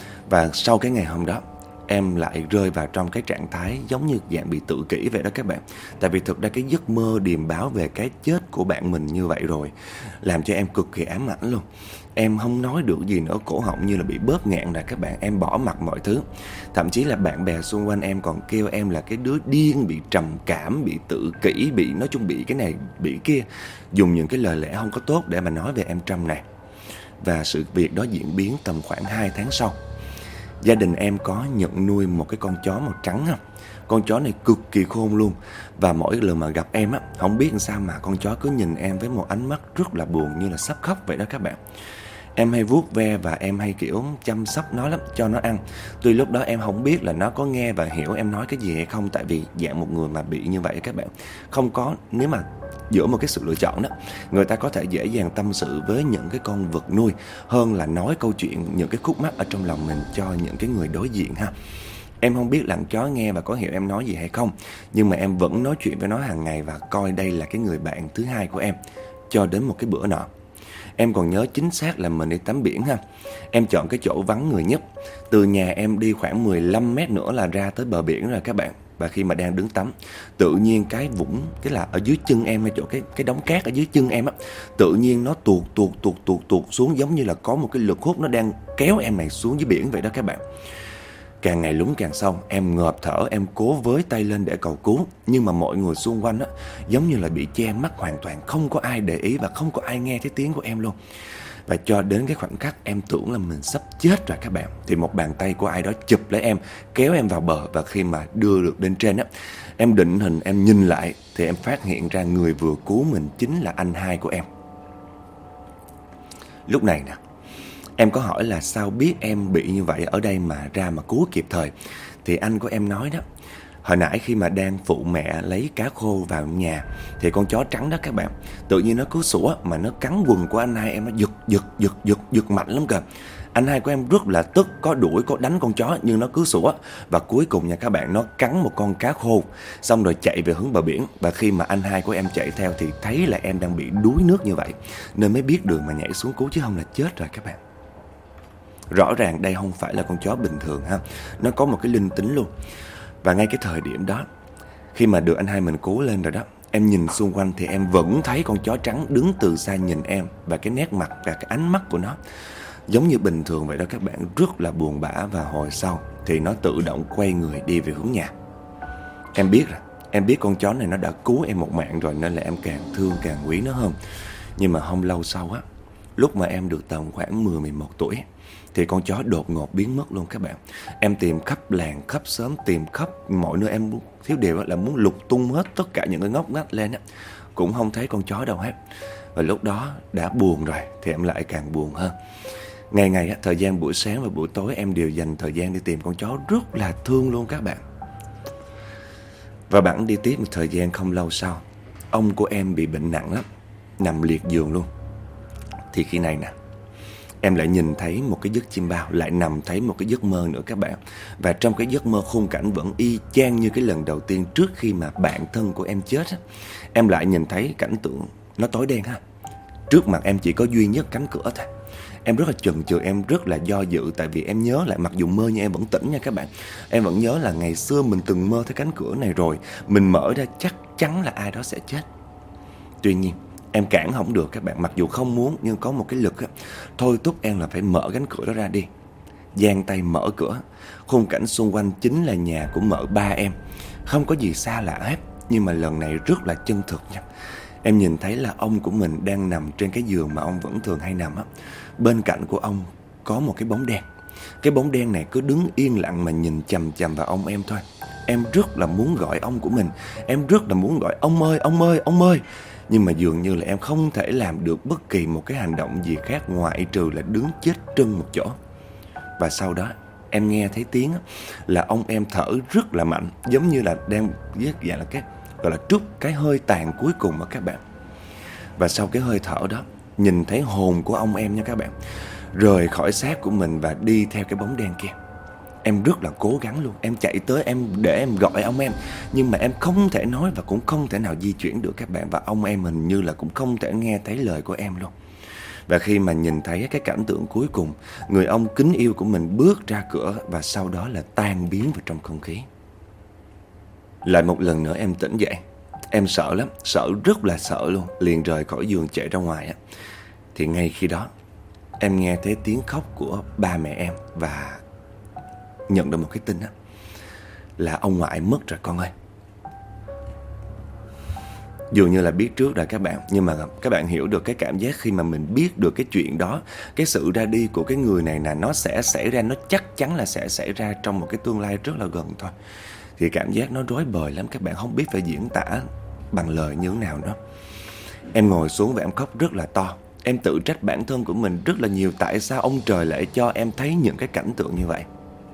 Và sau cái ngày hôm đó, em lại rơi vào trong cái trạng thái giống như dạng bị tự kỷ vậy đó các bạn. Tại vì thực ra cái giấc mơ điềm báo về cái chết của bạn mình như vậy rồi, làm cho em cực kỳ ám ảnh luôn. Em không nói được gì nữa, cổ họng như là bị bóp nghẹn rồi các bạn. Em bỏ mặc mọi thứ. Thậm chí là bạn bè xung quanh em còn kêu em là cái đứa điên, bị trầm cảm, bị tự kỷ, bị nói chung bị cái này, bị kia. Dùng những cái lời lẽ không có tốt để mà nói về em Trâm này. Và sự việc đó diễn biến tầm khoảng hai tháng sau. Gia đình em có nhận nuôi một cái con chó màu trắng không? Con chó này cực kỳ khôn luôn. Và mỗi lần mà gặp em á, không biết làm sao mà con chó cứ nhìn em với một ánh mắt rất là buồn, như là sắp khóc vậy đó các bạn. Em hay vuốt ve và em hay kiểu chăm sóc nó lắm, cho nó ăn. Tuy lúc đó em không biết là nó có nghe và hiểu em nói cái gì hay không. Tại vì dạng một người mà bị như vậy các bạn, không có, nếu mà giữa một cái sự lựa chọn đó, người ta có thể dễ dàng tâm sự với những cái con vật nuôi hơn là nói câu chuyện, những cái khúc mắc ở trong lòng mình cho những cái người đối diện ha. Em không biết là con chó nghe và có hiểu em nói gì hay không, nhưng mà em vẫn nói chuyện với nó hàng ngày và coi đây là cái người bạn thứ hai của em. Cho đến một cái bữa nọ, em còn nhớ chính xác là mình đi tắm biển ha. Em chọn cái chỗ vắng người nhất. Từ nhà em đi khoảng mười lăm mét nữa là ra tới bờ biển rồi các bạn. Và khi mà đang đứng tắm, tự nhiên cái vũng, cái là ở dưới chân em, ngay chỗ cái cái đống cát ở dưới chân em á, tự nhiên nó tuột tuột tuột tuột tuột xuống, giống như là có một cái lực hút nó đang kéo em này xuống dưới biển vậy đó các bạn. Càng ngày lún càng sâu, em ngợp thở, em cố với tay lên để cầu cứu, nhưng mà mọi người xung quanh á giống như là bị che mắt hoàn toàn, không có ai để ý và không có ai nghe thấy tiếng của em luôn. Và cho đến cái khoảnh khắc em tưởng là mình sắp chết rồi các bạn, thì một bàn tay của ai đó chụp lấy em, kéo em vào bờ. Và khi mà đưa được lên trên á, em định hình, em nhìn lại thì em phát hiện ra người vừa cứu mình chính là anh hai của em. Lúc này nè, em có hỏi là sao biết em bị như vậy ở đây mà ra mà cứu kịp thời. Thì anh của em nói đó, hồi nãy khi mà đang phụ mẹ lấy cá khô vào nhà, thì con chó trắng đó các bạn, tự nhiên nó cứ sủa mà nó cắn quần của anh hai em, nó giật giật giật giật giật mạnh lắm kìa. Anh hai của em rất là tức, có đuổi, có đánh con chó nhưng nó cứ sủa. Và cuối cùng nha các bạn, nó cắn một con cá khô, xong rồi chạy về hướng bờ biển. Và khi mà anh hai của em chạy theo thì thấy là em đang bị đuối nước như vậy, nên mới biết đường mà nhảy xuống cứu, chứ không là chết rồi các bạn. Rõ ràng đây không phải là con chó bình thường ha, nó có một cái linh tính luôn. Và ngay cái thời điểm đó, khi mà được anh hai mình cứu lên rồi đó, em nhìn xung quanh thì em vẫn thấy con chó trắng đứng từ xa nhìn em. Và cái nét mặt và cái ánh mắt của nó giống như bình thường vậy đó các bạn, rất là buồn bã. Và hồi sau thì nó tự động quay người đi về hướng nhà. Em biết rồi, em biết con chó này nó đã cứu em một mạng rồi, nên là em càng thương càng quý nó hơn. Nhưng mà không lâu sau á, lúc mà em được tầm khoảng mười mười một tuổi thì con chó đột ngột biến mất luôn các bạn. Em tìm khắp làng, khắp xóm, tìm khắp mọi nơi, em thiếu điều là muốn lục tung hết tất cả những cái ngóc ngách lên á, cũng không thấy con chó đâu hết. Và lúc đó đã buồn rồi thì em lại càng buồn hơn. Ngày ngày á, thời gian buổi sáng và buổi tối em đều dành thời gian đi tìm con chó, rất là thương luôn các bạn. Và bẵng đi tiếp một thời gian không lâu sau, ông của em bị bệnh nặng lắm, nằm liệt giường luôn. Thì khi này nè, em lại nhìn thấy một cái giấc chim bao, lại nằm thấy một cái giấc mơ nữa các bạn. Và trong cái giấc mơ khung cảnh vẫn y chang như cái lần đầu tiên trước khi mà bạn thân của em chết á. Em lại nhìn thấy cảnh tượng nó tối đen ha. Trước mặt em chỉ có duy nhất cánh cửa thôi. Em rất là chần chừ, em rất là do dự. Tại vì em nhớ lại, mặc dù mơ nhưng em vẫn tỉnh nha các bạn. Em vẫn nhớ là ngày xưa mình từng mơ thấy cánh cửa này rồi, mình mở ra chắc chắn là ai đó sẽ chết. Tuy nhiên em cản không được các bạn, mặc dù không muốn nhưng có một cái lực á, thôi thúc em là phải mở cánh cửa đó ra đi. Giang tay mở cửa, khung cảnh xung quanh chính là nhà của mợ ba em. Không có gì xa lạ hết, nhưng mà lần này rất là chân thực nha. Em nhìn thấy là ông của mình đang nằm trên cái giường mà ông vẫn thường hay nằm á. Bên cạnh của ông có một cái bóng đen. Cái bóng đen này cứ đứng yên lặng mà nhìn chằm chằm vào ông em thôi. Em rất là muốn gọi ông của mình, em rất là muốn gọi ông ơi, ông ơi, ông ơi. Nhưng mà dường như là em không thể làm được bất kỳ một cái hành động gì khác ngoại trừ là đứng chết trân một chỗ. Và sau đó em nghe thấy tiếng là ông em thở rất là mạnh, giống như là đang dạng là cái gọi là trút cái hơi tàn cuối cùng đó các bạn. Và sau cái hơi thở đó, nhìn thấy hồn của ông em nha các bạn, rời khỏi xác của mình và đi theo cái bóng đen kia. Em rất là cố gắng luôn, em chạy tới em để em gọi ông em, nhưng mà em không thể nói và cũng không thể nào di chuyển được các bạn. Và ông em hình như là cũng không thể nghe thấy lời của em luôn. Và khi mà nhìn thấy cái cảnh tượng cuối cùng, người ông kính yêu của mình bước ra cửa và sau đó là tan biến vào trong không khí. Lại một lần nữa em tỉnh dậy. Em sợ lắm, sợ rất là sợ luôn, liền rời khỏi giường chạy ra ngoài á. Thì ngay khi đó em nghe thấy tiếng khóc của ba mẹ em và nhận được một cái tin á, là ông ngoại mất rồi con ơi. Dường như là biết trước rồi các bạn, nhưng mà các bạn hiểu được cái cảm giác khi mà mình biết được cái chuyện đó, cái sự ra đi của cái người này là nó sẽ xảy ra, nó chắc chắn là sẽ xảy ra trong một cái tương lai rất là gần thôi. Thì cảm giác nó rối bời lắm các bạn, không biết phải diễn tả bằng lời như thế nào nữa. Em ngồi xuống và em khóc rất là to. Em tự trách bản thân của mình rất là nhiều, tại sao ông trời lại cho em thấy những cái cảnh tượng như vậy.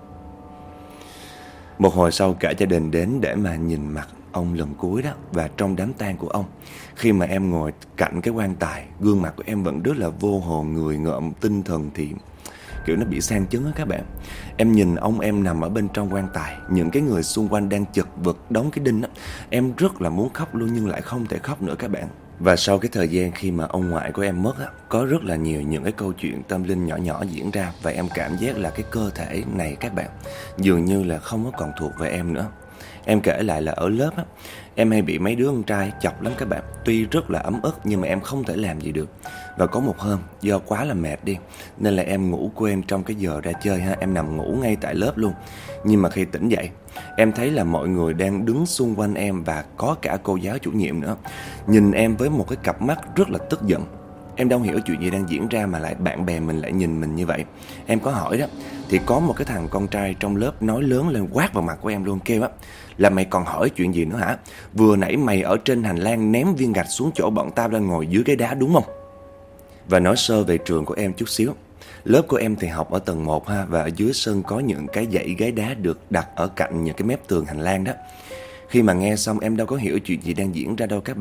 Một hồi sau cả gia đình đến để mà nhìn mặt ông lần cuối đó. Và trong đám tang của ông, khi mà em ngồi cạnh cái quan tài, gương mặt của em vẫn rất là vô hồn, người ngợm, tinh thần thì kiểu nó bị sang chấn á các bạn. Em nhìn ông em nằm ở bên trong quan tài, những cái người xung quanh đang chật vật đóng cái đinh á. Em rất là muốn khóc luôn nhưng lại không thể khóc nữa các bạn. Và sau cái thời gian khi mà ông ngoại của em mất á, có rất là nhiều những cái câu chuyện tâm linh nhỏ nhỏ diễn ra. Và em cảm giác là cái cơ thể này các bạn dường như là không có còn thuộc về em nữa. Em kể lại là ở lớp á, em hay bị mấy đứa con trai chọc lắm các bạn. Tuy rất là ấm ức nhưng mà em không thể làm gì được. Và có một hôm do quá là mệt đi, nên là em ngủ quên trong cái giờ ra chơi ha. Em nằm ngủ ngay tại lớp luôn. Nhưng mà khi tỉnh dậy, em thấy là mọi người đang đứng xung quanh em, và có cả cô giáo chủ nhiệm nữa, nhìn em với một cái cặp mắt rất là tức giận. Em đâu hiểu chuyện gì đang diễn ra mà lại bạn bè mình lại nhìn mình như vậy. Em có hỏi đó, thì có một cái thằng con trai trong lớp nói lớn lên quát vào mặt của em luôn, kêu á là mày còn hỏi chuyện gì nữa hả? Vừa nãy mày ở trên hành lang ném viên gạch xuống chỗ bọn tao đang ngồi dưới cái đá đúng không? Và nói sơ về trường của em chút xíu. Lớp của em thì học ở tầng một ha, và ở dưới sân có những cái dãy ghế đá được đặt ở cạnh những cái mép tường hành lang đó. Khi mà nghe xong em đâu có hiểu chuyện gì đang diễn ra đâu các bạn.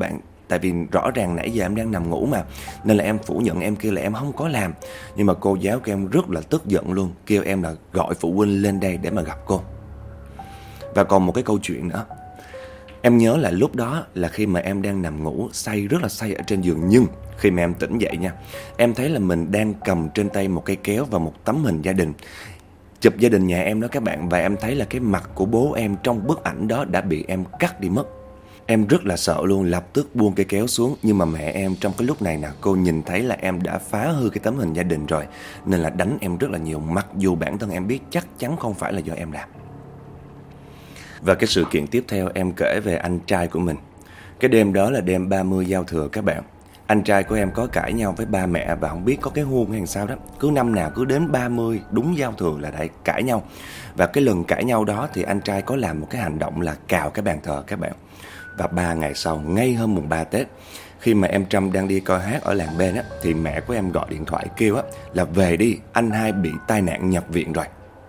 Tại vì rõ ràng nãy giờ em đang nằm ngủ mà. Nên là em phủ nhận, em kêu là em không có làm. Nhưng mà cô giáo của em rất là tức giận luôn, kêu em là gọi phụ huynh lên đây để mà gặp cô. Và còn một cái câu chuyện nữa. Em nhớ là lúc đó là khi mà em đang nằm ngủ say, rất là say ở trên giường. Nhưng khi mà em tỉnh dậy nha, em thấy là mình đang cầm trên tay một cây kéo và một tấm hình gia đình, chụp gia đình nhà em đó các bạn. Và em thấy là cái mặt của bố em trong bức ảnh đó đã bị em cắt đi mất. Em rất là sợ luôn, lập tức buông cây kéo xuống. Nhưng mà mẹ em trong cái lúc này nè, cô nhìn thấy là em đã phá hư cái tấm hình gia đình rồi, nên là đánh em rất là nhiều, mặc dù bản thân em biết chắc chắn không phải là do em làm. Và cái sự kiện tiếp theo em kể về anh trai của mình. Cái đêm đó là đêm ba mươi giao thừa các bạn. Anh trai của em có cãi nhau với ba mẹ và không biết có cái hôn hay sao đó. Cứ năm nào cứ đến ba mươi đúng giao thừa là lại cãi nhau. Và cái lần cãi nhau đó thì anh trai có làm một cái hành động là cào cái bàn thờ các bạn. Và ba ngày sau, ngay hôm mùng ba Tết, khi mà em Trâm đang đi coi hát ở làng bên á, thì mẹ của em gọi điện thoại kêu á là về đi, anh hai bị tai nạn nhập viện rồi.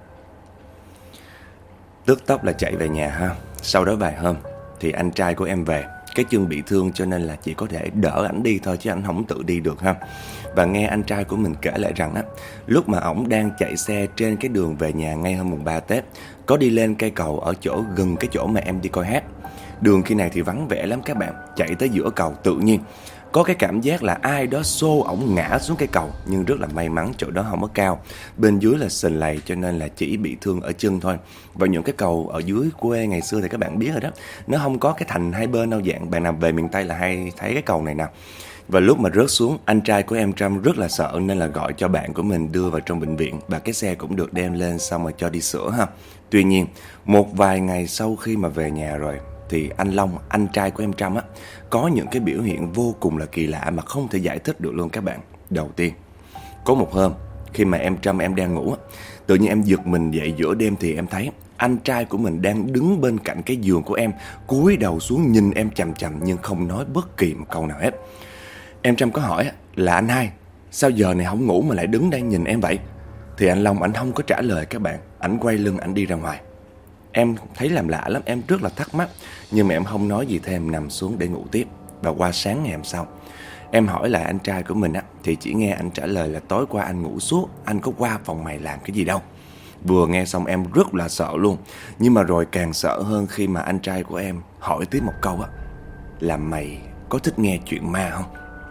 Tức tốc là chạy về nhà ha. Sau đó vài hôm thì anh trai của em về. Cái chân bị thương cho nên là chỉ có thể đỡ ảnh đi thôi, chứ ảnh không tự đi được ha. Và nghe anh trai của mình kể lại rằng á, lúc mà ổng đang chạy xe trên cái đường về nhà ngay hôm mùng ba Tết, có đi lên cây cầu ở chỗ gần cái chỗ mà em đi coi hát. Đường khi này thì vắng vẻ lắm các bạn. Chạy tới giữa cầu tự nhiên có cái cảm giác là ai đó xô ổng ngã xuống cây cầu. Nhưng rất là may mắn chỗ đó không có cao, bên dưới là sình lầy, cho nên là chỉ bị thương ở chân thôi. Và những cái cầu ở dưới quê ngày xưa thì các bạn biết rồi đó, nó không có cái thành hai bên đâu, dạng bạn nào về miền Tây là hay thấy cái cầu này nè. Và lúc mà rớt xuống, anh trai của em Trâm rất là sợ nên là gọi cho bạn của mình đưa vào trong bệnh viện. Và cái xe cũng được đem lên xong rồi cho đi sửa ha. Tuy nhiên, một vài ngày sau khi mà về nhà rồi thì anh Long, anh trai của em Trâm á, có những cái biểu hiện vô cùng là kỳ lạ mà không thể giải thích được luôn các bạn. Đầu tiên, có một hôm khi mà em Trâm em đang ngủ á, tự nhiên em giật mình dậy giữa đêm thì em thấy anh trai của mình đang đứng bên cạnh cái giường của em, cúi đầu xuống nhìn em chằm chằm nhưng không nói bất kỳ một câu nào hết. Em Trâm có hỏi là anh hai, sao giờ này không ngủ mà lại đứng đây nhìn em vậy? Thì anh Long ảnh không có trả lời các bạn, ảnh quay lưng ảnh đi ra ngoài. Em thấy làm lạ lắm, em rất là thắc mắc, nhưng mà em không nói gì thêm, nằm xuống để ngủ tiếp. Và qua sáng ngày hôm sau, em hỏi lại anh trai của mình á, thì chỉ nghe anh trả lời là tối qua anh ngủ suốt, anh có qua phòng mày làm cái gì đâu. Vừa nghe xong em rất là sợ luôn. Nhưng mà rồi càng sợ hơn khi mà anh trai của em hỏi tiếp một câu á, là mày có thích nghe chuyện ma không?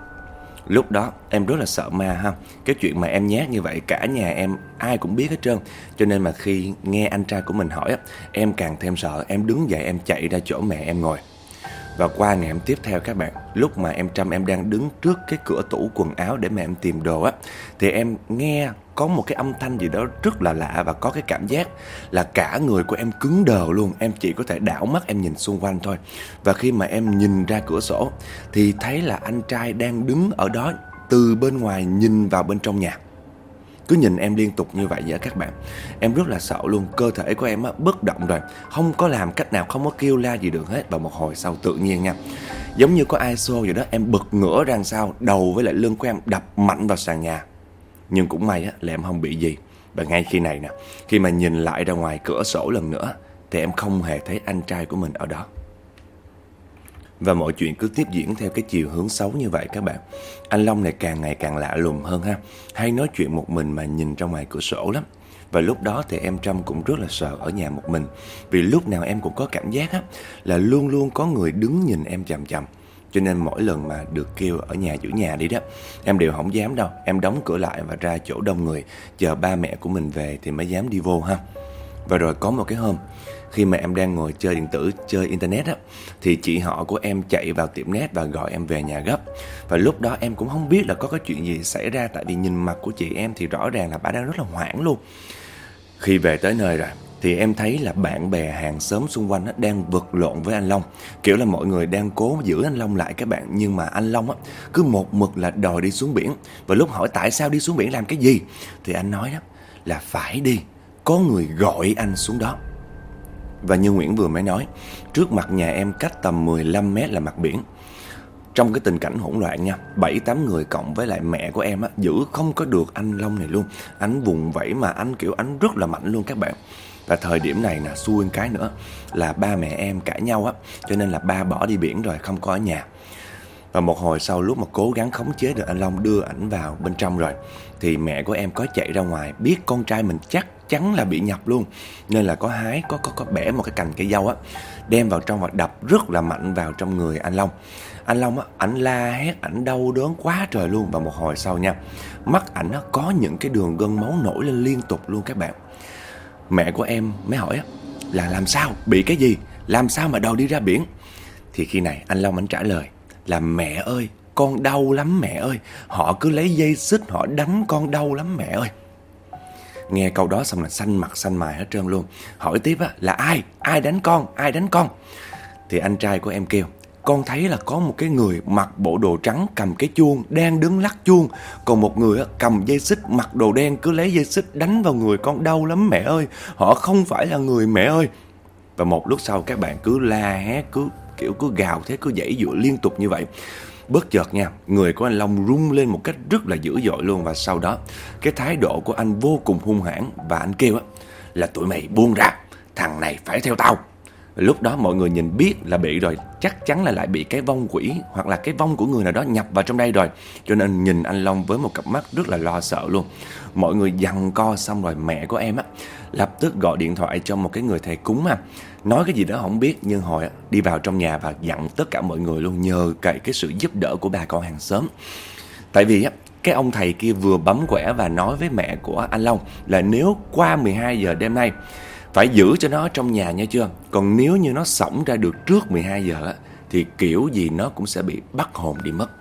Lúc đó em rất là sợ ma ha. Cái chuyện mà em nhát như vậy cả nhà em ai cũng biết hết trơn. Cho nên mà khi nghe anh trai của mình hỏi á, em càng thêm sợ. Em đứng dậy em chạy ra chỗ mẹ em ngồi. Và qua ngày em tiếp theo các bạn, lúc mà em Trâm em đang đứng trước cái cửa tủ quần áo để mà em tìm đồ á, thì em nghe có một cái âm thanh gì đó rất là lạ. Và có cái cảm giác là cả người của em cứng đờ luôn. Em chỉ có thể đảo mắt em nhìn xung quanh thôi. Và khi mà em nhìn ra cửa sổ thì thấy là anh trai đang đứng ở đó từ bên ngoài nhìn vào bên trong nhà. Cứ nhìn em liên tục như vậy vậy các bạn. Em rất là sợ luôn. Cơ thể của em á, bất động rồi, không có làm cách nào, không có kêu la gì được hết. Và một hồi sau tự nhiên nha, giống như có ai xô vậy đó, em bật ngửa ra sao, đầu với lại lưng của em đập mạnh vào sàn nhà. Nhưng cũng may á, là em không bị gì. Và ngay khi này nè, khi mà nhìn lại ra ngoài cửa sổ lần nữa thì em không hề thấy anh trai của mình ở đó. Và mọi chuyện cứ tiếp diễn theo cái chiều hướng xấu như vậy các bạn. Anh Long này càng ngày càng lạ lùng hơn ha. Hay nói chuyện một mình mà nhìn ra ngoài cửa sổ lắm. Và lúc đó thì em Trâm cũng rất là sợ ở nhà một mình. Vì lúc nào em cũng có cảm giác á, là luôn luôn có người đứng nhìn em chằm chằm. Cho nên mỗi lần mà được kêu ở nhà giữ nhà đi đó, em đều không dám đâu. Em đóng cửa lại và ra chỗ đông người, chờ ba mẹ của mình về thì mới dám đi vô ha. Và rồi có một cái hôm, khi mà em đang ngồi chơi điện tử, chơi internet á, thì chị họ của em chạy vào tiệm net và gọi em về nhà gấp. Và lúc đó em cũng không biết là có cái chuyện gì xảy ra, tại vì nhìn mặt của chị em thì rõ ràng là bà đang rất là hoảng luôn. Khi về tới nơi rồi thì em thấy là bạn bè hàng xóm xung quanh á, đang vật lộn với anh Long. Kiểu là mọi người đang cố giữ anh Long lại các bạn. Nhưng mà anh Long á, cứ một mực là đòi đi xuống biển. Và lúc hỏi tại sao đi xuống biển làm cái gì, thì anh nói đó là phải đi, có người gọi anh xuống đó. Và như Nguyễn vừa mới nói, trước mặt nhà em cách tầm mười lăm mét là mặt biển. Trong cái tình cảnh hỗn loạn nha, bảy tám người cộng với lại mẹ của em á, giữ không có được anh Long này luôn. Anh vùng vẫy mà anh kiểu anh rất là mạnh luôn các bạn. Và thời điểm này nè, xui cái nữa là ba mẹ em cãi nhau á, cho nên là ba bỏ đi biển rồi, không có ở nhà. Và một hồi sau lúc mà cố gắng khống chế được anh Long đưa ảnh vào bên trong rồi, thì mẹ của em có chạy ra ngoài, biết con trai mình chắc chắn là bị nhập luôn, nên là có hái, có có có bẻ một cái cành cây dâu á, đem vào trong và đập rất là mạnh vào trong người anh Long. Anh Long á, ảnh la hét, ảnh đau đớn quá trời luôn. Và một hồi sau nha, mắt ảnh á, có những cái đường gân máu nổi lên liên tục luôn các bạn. Mẹ của em mới hỏi á, là làm sao, bị cái gì, làm sao mà đầu đi ra biển. Thì khi này anh Long ảnh trả lời là mẹ ơi, con đau lắm mẹ ơi, họ cứ lấy dây xích họ đánh con đau lắm mẹ ơi. Nghe câu đó xong là xanh mặt xanh mày hết trơn luôn. Hỏi tiếp á, là ai, ai đánh con, ai đánh con. Thì anh trai của em kêu, con thấy là có một cái người mặc bộ đồ trắng cầm cái chuông đang đứng lắc chuông, còn một người á, cầm dây xích mặc đồ đen cứ lấy dây xích đánh vào người con đau lắm mẹ ơi, họ không phải là người mẹ ơi. Và một lúc sau các bạn cứ la hét, cứ kiểu cứ gào thế, cứ giãy giụa liên tục như vậy. Bất chợt nha, người của anh Long rung lên một cách rất là dữ dội luôn. Và sau đó cái thái độ của anh vô cùng hung hãn, và anh kêu á, là tụi mày buông ra, thằng này phải theo tao. Lúc đó mọi người nhìn biết là bị rồi, chắc chắn là lại bị cái vong quỷ hoặc là cái vong của người nào đó nhập vào trong đây rồi. Cho nên nhìn anh Long với một cặp mắt rất là lo sợ luôn. Mọi người giằng co xong rồi mẹ của em á lập tức gọi điện thoại cho một cái người thầy cúng á, nói cái gì đó không biết, nhưng hồi á, đi vào trong nhà và dặn tất cả mọi người luôn, nhờ cậy cái sự giúp đỡ của bà con hàng xóm. Tại vì á, cái ông thầy kia vừa bấm quẻ và nói với mẹ của anh Long là nếu qua mười hai giờ đêm nay phải giữ cho nó trong nhà nha chưa. Còn nếu như nó xổng ra được trước mười hai giờ á, thì kiểu gì nó cũng sẽ bị bắt hồn đi mất.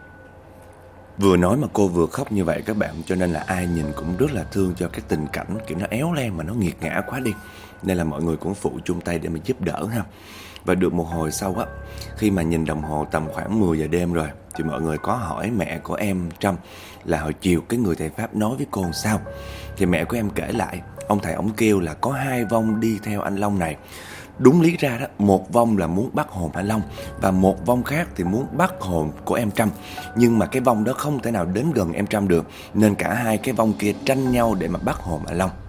Vừa nói mà cô vừa khóc như vậy các bạn, cho nên là ai nhìn cũng rất là thương cho cái tình cảnh kiểu nó éo le mà nó nghiệt ngã quá đi. Nên là mọi người cũng phụ chung tay để mà giúp đỡ ha. Và được một hồi sau á, khi mà nhìn đồng hồ tầm khoảng mười giờ đêm rồi, thì mọi người có hỏi mẹ của em Trâm là hồi chiều cái người thầy Pháp nói với cô sao. Thì mẹ của em kể lại, ông thầy ổng kêu là có hai vong đi theo anh Long này. Đúng lý ra đó, một vong là muốn bắt hồn anh Long và một vong khác thì muốn bắt hồn của em Trâm. Nhưng mà cái vong đó không thể nào đến gần em Trâm được, nên cả hai cái vong kia tranh nhau để mà bắt hồn anh Long.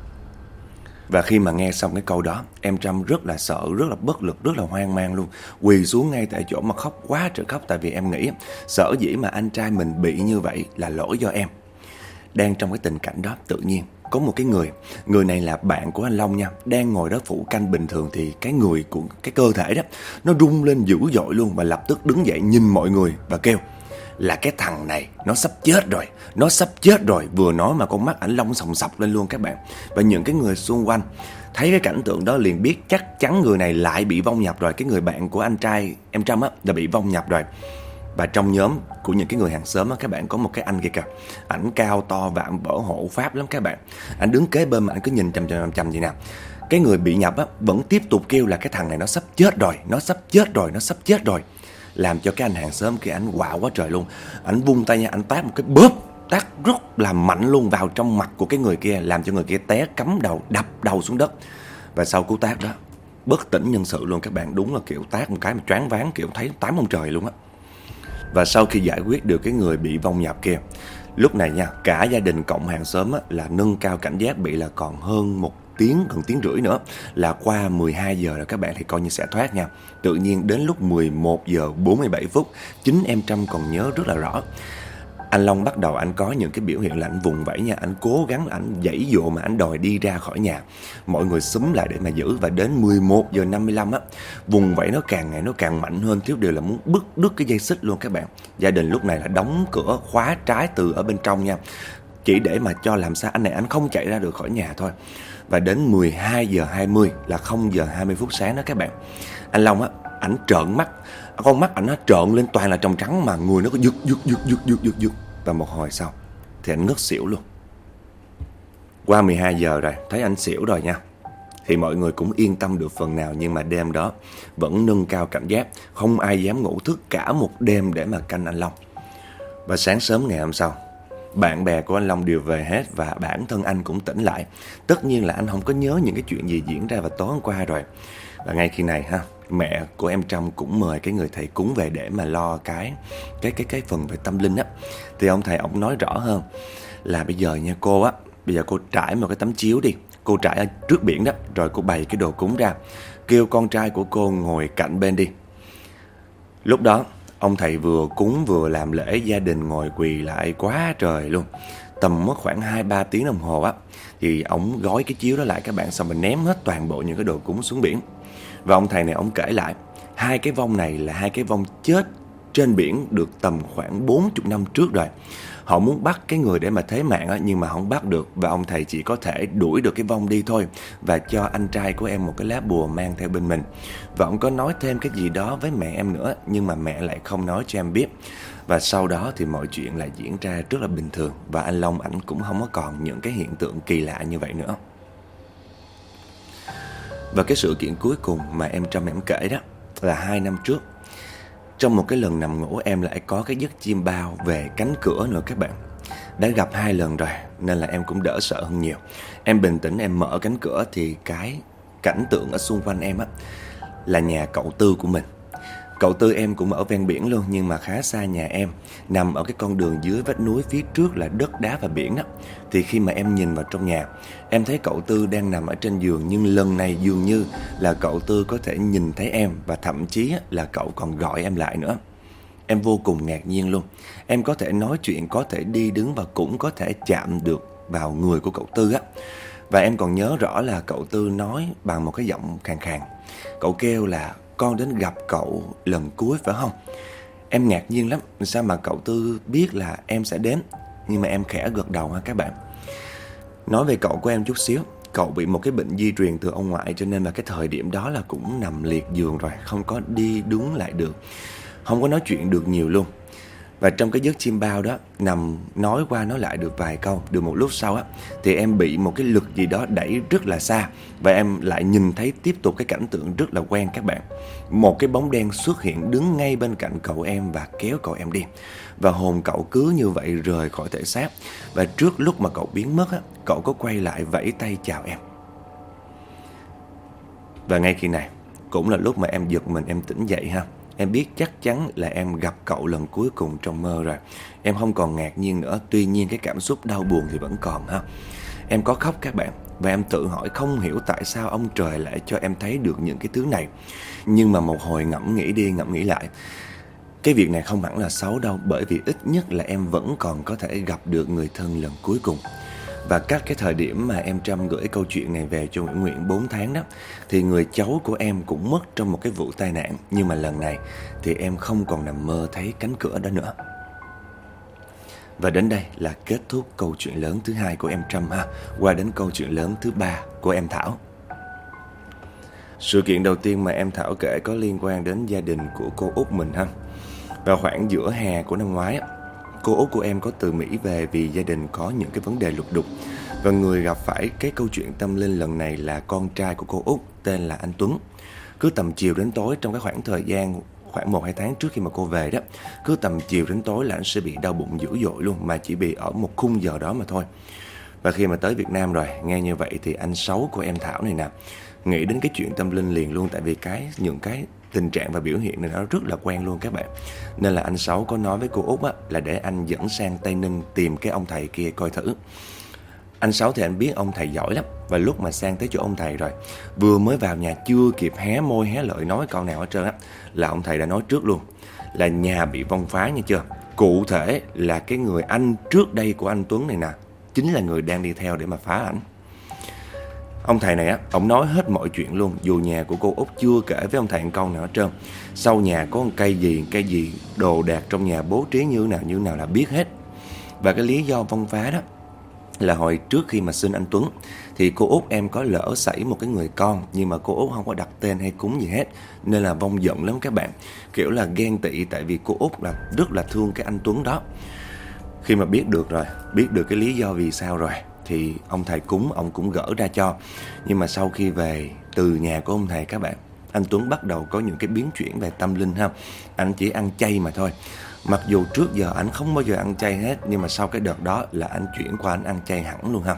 Và khi mà nghe xong cái câu đó, em Trâm rất là sợ, rất là bất lực, rất là hoang mang luôn. Quỳ xuống ngay tại chỗ mà khóc quá trời khóc. Tại vì em nghĩ sở dĩ mà anh trai mình bị như vậy là lỗi do em. Đang trong cái tình cảnh đó, tự nhiên có một cái người, người này là bạn của anh Long nha, đang ngồi đó phủ canh bình thường, thì cái người của cái cơ thể đó nó rung lên dữ dội luôn, và lập tức đứng dậy nhìn mọi người và kêu là cái thằng này nó sắp chết rồi, nó sắp chết rồi. Vừa nói mà con mắt ảnh Long sòng sọc lên luôn các bạn. Và những cái người xung quanh thấy cái cảnh tượng đó liền biết chắc chắn người này lại bị vong nhập rồi. Cái người bạn của anh trai em Trâm á là bị vong nhập rồi. Và trong nhóm của những cái người hàng xóm á, các bạn có một cái anh kia kìa, ảnh cao to vạm vỡ hộ pháp lắm các bạn. Ảnh đứng kế bên mà ảnh cứ nhìn chằm chằm chằm vậy nè. Cái người bị nhập á vẫn tiếp tục kêu là cái thằng này nó sắp chết rồi, nó sắp chết rồi, nó sắp chết rồi. Làm cho cái anh hàng xóm kia ảnh quạo quá trời luôn. Ảnh vung tay nha, ảnh tát một cái bóp, tát rất là mạnh luôn vào trong mặt của cái người kia, làm cho người kia té cắm đầu, đập đầu xuống đất. Và sau cú tát đó bất tỉnh nhân sự luôn các bạn. Đúng là kiểu tát một cái mà choáng váng, kiểu thấy tám ông trời luôn á. Và sau khi giải quyết được cái người bị vong nhập kia, lúc này nha, cả gia đình cộng hàng xóm á, là nâng cao cảnh giác, bị là còn hơn một tiếng, gần tiếng rưỡi nữa là qua mười hai giờ rồi các bạn, thì coi như sẽ thoát nha. Tự nhiên đến lúc mười một giờ bốn mươi bảy phút, chính em Trâm còn nhớ rất là rõ, anh Long bắt đầu anh có những cái biểu hiện là anh vùng vẫy nha, anh cố gắng, anh giãy dụa mà anh đòi đi ra khỏi nhà. Mọi người xúm lại để mà giữ, và đến mười một giờ năm mươi lăm á, vùng vẫy nó càng ngày nó càng mạnh hơn, thiếu điều là muốn bứt đứt cái dây xích luôn các bạn. Gia đình lúc này là đóng cửa khóa trái từ ở bên trong nha, chỉ để mà cho làm sao anh này anh không chạy ra được khỏi nhà thôi. Và đến mười hai giờ hai mươi là không giờ hai mươi phút sáng đó các bạn, anh Long á, ảnh trợn mắt, con mắt ảnh nó trợn lên toàn là tròng trắng, mà người nó có giật giật giật giật giật giật giật. Và một hồi sau thì anh ngất xỉu luôn. Qua mười hai giờ rồi, thấy anh xỉu rồi nha, thì mọi người cũng yên tâm được phần nào. Nhưng mà đêm đó vẫn nâng cao cảnh giác, không ai dám ngủ thức cả một đêm để mà canh anh Long. Và sáng sớm ngày hôm sau, bạn bè của anh Long đều về hết, và bản thân anh cũng tỉnh lại. Tất nhiên là anh không có nhớ những cái chuyện gì diễn ra vào tối hôm qua rồi. Và ngay khi này ha, mẹ của em Trâm cũng mời cái người thầy cúng về để mà lo cái cái cái cái phần về tâm linh á. Thì ông thầy ổng nói rõ hơn là bây giờ nha cô á, bây giờ cô trải một cái tấm chiếu đi, cô trải ở trước biển đó, rồi cô bày cái đồ cúng ra, kêu con trai của cô ngồi cạnh bên đi. Lúc đó Ông thầy vừa cúng vừa làm lễ, gia đình ngồi quỳ lại quá trời luôn. Tầm mất khoảng hai ba tiếng đồng hồ á, thì ổng gói cái chiếu đó lại các bạn, xong mình ném hết toàn bộ những cái đồ cúng xuống biển. Và ông thầy này ổng kể lại, hai cái vong này là hai cái vong chết trên biển được tầm khoảng bốn mươi năm trước rồi. Họ muốn bắt cái người để mà thế mạng á, nhưng mà không bắt được. Và ông thầy chỉ có thể đuổi được cái vong đi thôi, và cho anh trai của em một cái lá bùa mang theo bên mình. Và ông có nói thêm cái gì đó với mẹ em nữa, nhưng mà mẹ lại không nói cho em biết. Và sau đó thì mọi chuyện lại diễn ra rất là bình thường, và anh Long ảnh cũng không có còn những cái hiện tượng kỳ lạ như vậy nữa. Và cái sự kiện cuối cùng mà em Trâm em kể đó là hai năm trước. Trong một cái lần nằm ngủ, em lại có cái giấc chim bao về cánh cửa nữa các bạn. Đã gặp hai lần rồi nên là em cũng đỡ sợ hơn nhiều. Em bình tĩnh em mở cánh cửa thì cái cảnh tượng ở xung quanh em á là nhà cậu Tư của mình. Cậu Tư em cũng ở ven biển luôn, nhưng mà khá xa nhà em, nằm ở cái con đường dưới vách núi, phía trước là đất đá và biển đó. Thì khi mà em nhìn vào trong nhà, em thấy cậu Tư đang nằm ở trên giường, nhưng lần này dường như là cậu Tư có thể nhìn thấy em, và thậm chí là cậu còn gọi em lại nữa. Em vô cùng ngạc nhiên luôn. Em có thể nói chuyện, có thể đi đứng và cũng có thể chạm được vào người của cậu Tư á. Và em còn nhớ rõ là cậu Tư nói bằng một cái giọng khàn khàn. Cậu kêu là con đến gặp cậu lần cuối phải không? Em ngạc nhiên lắm, sao mà cậu Tư biết là em sẽ đến. Nhưng mà em khẽ gật đầu ha các bạn. Nói về cậu của em chút xíu. Cậu bị một cái bệnh di truyền từ ông ngoại, cho nên là cái thời điểm đó là cũng nằm liệt giường rồi, không có đi đứng lại được, không có nói chuyện được nhiều luôn. Và trong cái giấc chim bao đó, nằm nói qua nói lại được vài câu, được một lúc sau á, thì em bị một cái lực gì đó đẩy rất là xa. Và em lại nhìn thấy tiếp tục cái cảnh tượng rất là quen các bạn. Một cái bóng đen xuất hiện đứng ngay bên cạnh cậu em và kéo cậu em đi. Và hồn cậu cứ như vậy rời khỏi thể xác. Và trước lúc mà cậu biến mất á, cậu có quay lại vẫy tay chào em. Và ngay khi này cũng là lúc mà em giật mình, em tỉnh dậy ha. Em biết chắc chắn là em gặp cậu lần cuối cùng trong mơ rồi. Em không còn ngạc nhiên nữa. Tuy nhiên cái cảm xúc đau buồn thì vẫn còn ha. Em có khóc các bạn. Và em tự hỏi không hiểu tại sao ông trời lại cho em thấy được những cái thứ này. Nhưng mà một hồi ngẫm nghĩ đi ngẫm nghĩ lại, cái việc này không hẳn là xấu đâu. Bởi vì ít nhất là em vẫn còn có thể gặp được người thân lần cuối cùng. Và cách cái thời điểm mà em Trâm gửi câu chuyện này về cho Nguyễn Nguyện bốn tháng đó, thì người cháu của em cũng mất trong một cái vụ tai nạn. Nhưng mà lần này thì em không còn nằm mơ thấy cánh cửa đó nữa. Và đến đây là kết thúc câu chuyện lớn thứ hai của em Trâm ha. Qua đến câu chuyện lớn thứ ba của em Thảo. Sự kiện đầu tiên mà em Thảo kể có liên quan đến gia đình của cô út mình ha. Vào khoảng giữa hè của năm ngoái á, cô út của em có từ Mỹ về vì gia đình có những cái vấn đề lục đục. Và người gặp phải cái câu chuyện tâm linh lần này là con trai của cô út, tên là anh Tuấn. Cứ tầm chiều đến tối, trong cái khoảng thời gian khoảng một hai tháng trước khi mà cô về đó, cứ tầm chiều đến tối là anh sẽ bị đau bụng dữ dội luôn, mà chỉ bị ở một khung giờ đó mà thôi. Và khi mà tới Việt Nam rồi, nghe như vậy thì anh Sáu của em Thảo này nè nghĩ đến cái chuyện tâm linh liền luôn. Tại vì cái những cái tình trạng và biểu hiện này nó rất là quen luôn các bạn. Nên là anh Sáu có nói với cô út á, là để anh dẫn sang Tây Ninh tìm cái ông thầy kia coi thử. Anh Sáu thì anh biết ông thầy giỏi lắm. Và lúc mà sang tới chỗ ông thầy rồi, vừa mới vào nhà chưa kịp hé môi hé lợi nói câu nào hết trơn á, là ông thầy đã nói trước luôn là nhà bị vong phá nha chưa. Cụ thể là cái người anh trước đây của anh Tuấn này nè chính là người đang đi theo để mà phá ảnh. Ông thầy này á, ông nói hết mọi chuyện luôn. Dù nhà của cô út chưa kể với ông thầy một câu nào hết trơn. Sau nhà có một cây gì, cây gì, đồ đạc trong nhà bố trí như nào như nào là biết hết. Và cái lý do vong phá đó là hồi trước khi mà sinh anh Tuấn thì cô út em có lỡ xảy một cái người con, nhưng mà cô út không có đặt tên hay cúng gì hết, nên là vong giận lắm các bạn. Kiểu là ghen tị, tại vì cô út là rất là thương cái anh Tuấn đó. Khi mà biết được rồi, biết được cái lý do vì sao rồi, thì ông thầy cúng, ông cũng gỡ ra cho. Nhưng mà sau khi về từ nhà của ông thầy các bạn, anh Tuấn bắt đầu có những cái biến chuyển về tâm linh ha. Anh chỉ ăn chay mà thôi. Mặc dù trước giờ anh không bao giờ ăn chay hết, nhưng mà sau cái đợt đó là anh chuyển qua anh ăn chay hẳn luôn ha.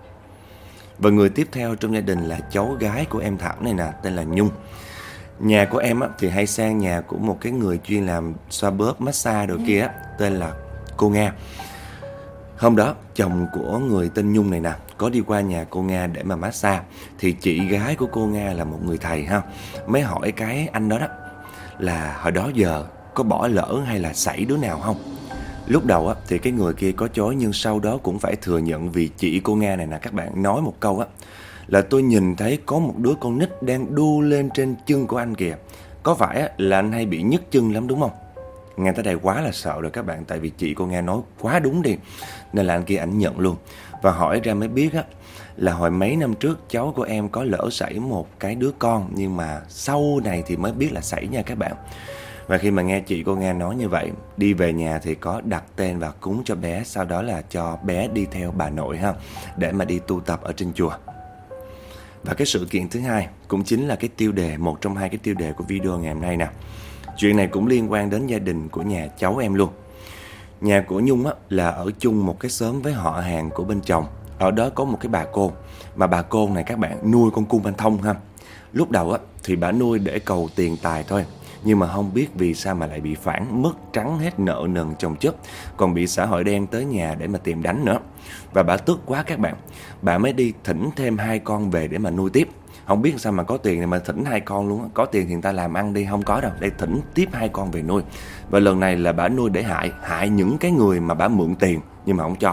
Và người tiếp theo trong gia đình là cháu gái của em Thảo này nè, tên là Nhung. Nhà của em á, thì hay sang nhà của một cái người chuyên làm xoa bóp, massage đồ kia á, tên là cô Nga. Hôm đó chồng của người tên Nhung này nè có đi qua nhà cô Nga để mà massage. Thì chị gái của cô Nga là một người thầy ha, mới hỏi cái anh đó đó là hồi đó giờ có bỏ lỡ hay là xảy đứa nào không? Lúc đầu á, thì cái người kia có chối, nhưng sau đó cũng phải thừa nhận vì chị cô Nga này nè các bạn nói một câu á, là tôi nhìn thấy có một đứa con nít đang đu lên trên chân của anh kìa. Có phải á, là anh hay bị nhức chân lắm đúng không? Nghe tới đây quá là sợ rồi các bạn, tại vì chị cô Nga nói quá đúng đi. Nên là anh kia ảnh nhận luôn. Và hỏi ra mới biết á, là hồi mấy năm trước cháu của em có lỡ xảy một cái đứa con, nhưng mà sau này thì mới biết là xảy nha các bạn. Và khi mà nghe chị cô Nga nói như vậy, đi về nhà thì có đặt tên và cúng cho bé, sau đó là cho bé đi theo bà nội ha, để mà đi tu tập ở trên chùa. Và cái sự kiện thứ hai cũng chính là cái tiêu đề, một trong hai cái tiêu đề của video ngày hôm nay nè. Chuyện này cũng liên quan đến gia đình của nhà cháu em luôn. Nhà của Nhung á, là ở chung một cái xóm với họ hàng của bên chồng. Ở đó có một cái bà cô, mà bà cô này các bạn nuôi con cung anh thông ha. Lúc đầu á, thì bà nuôi để cầu tiền tài thôi, nhưng mà không biết vì sao mà lại bị phản, mất trắng hết nợ nần chồng chất, còn bị xã hội đen tới nhà để mà tìm đánh nữa. Và bà tức quá các bạn, bà mới đi thỉnh thêm hai con về để mà nuôi tiếp. Không biết sao mà có tiền này mà thỉnh hai con luôn á. Có tiền thì người ta làm ăn đi, không có đâu, đây thỉnh tiếp hai con về nuôi. Và lần này là bà nuôi để hại Hại những cái người mà bà mượn tiền nhưng mà không cho.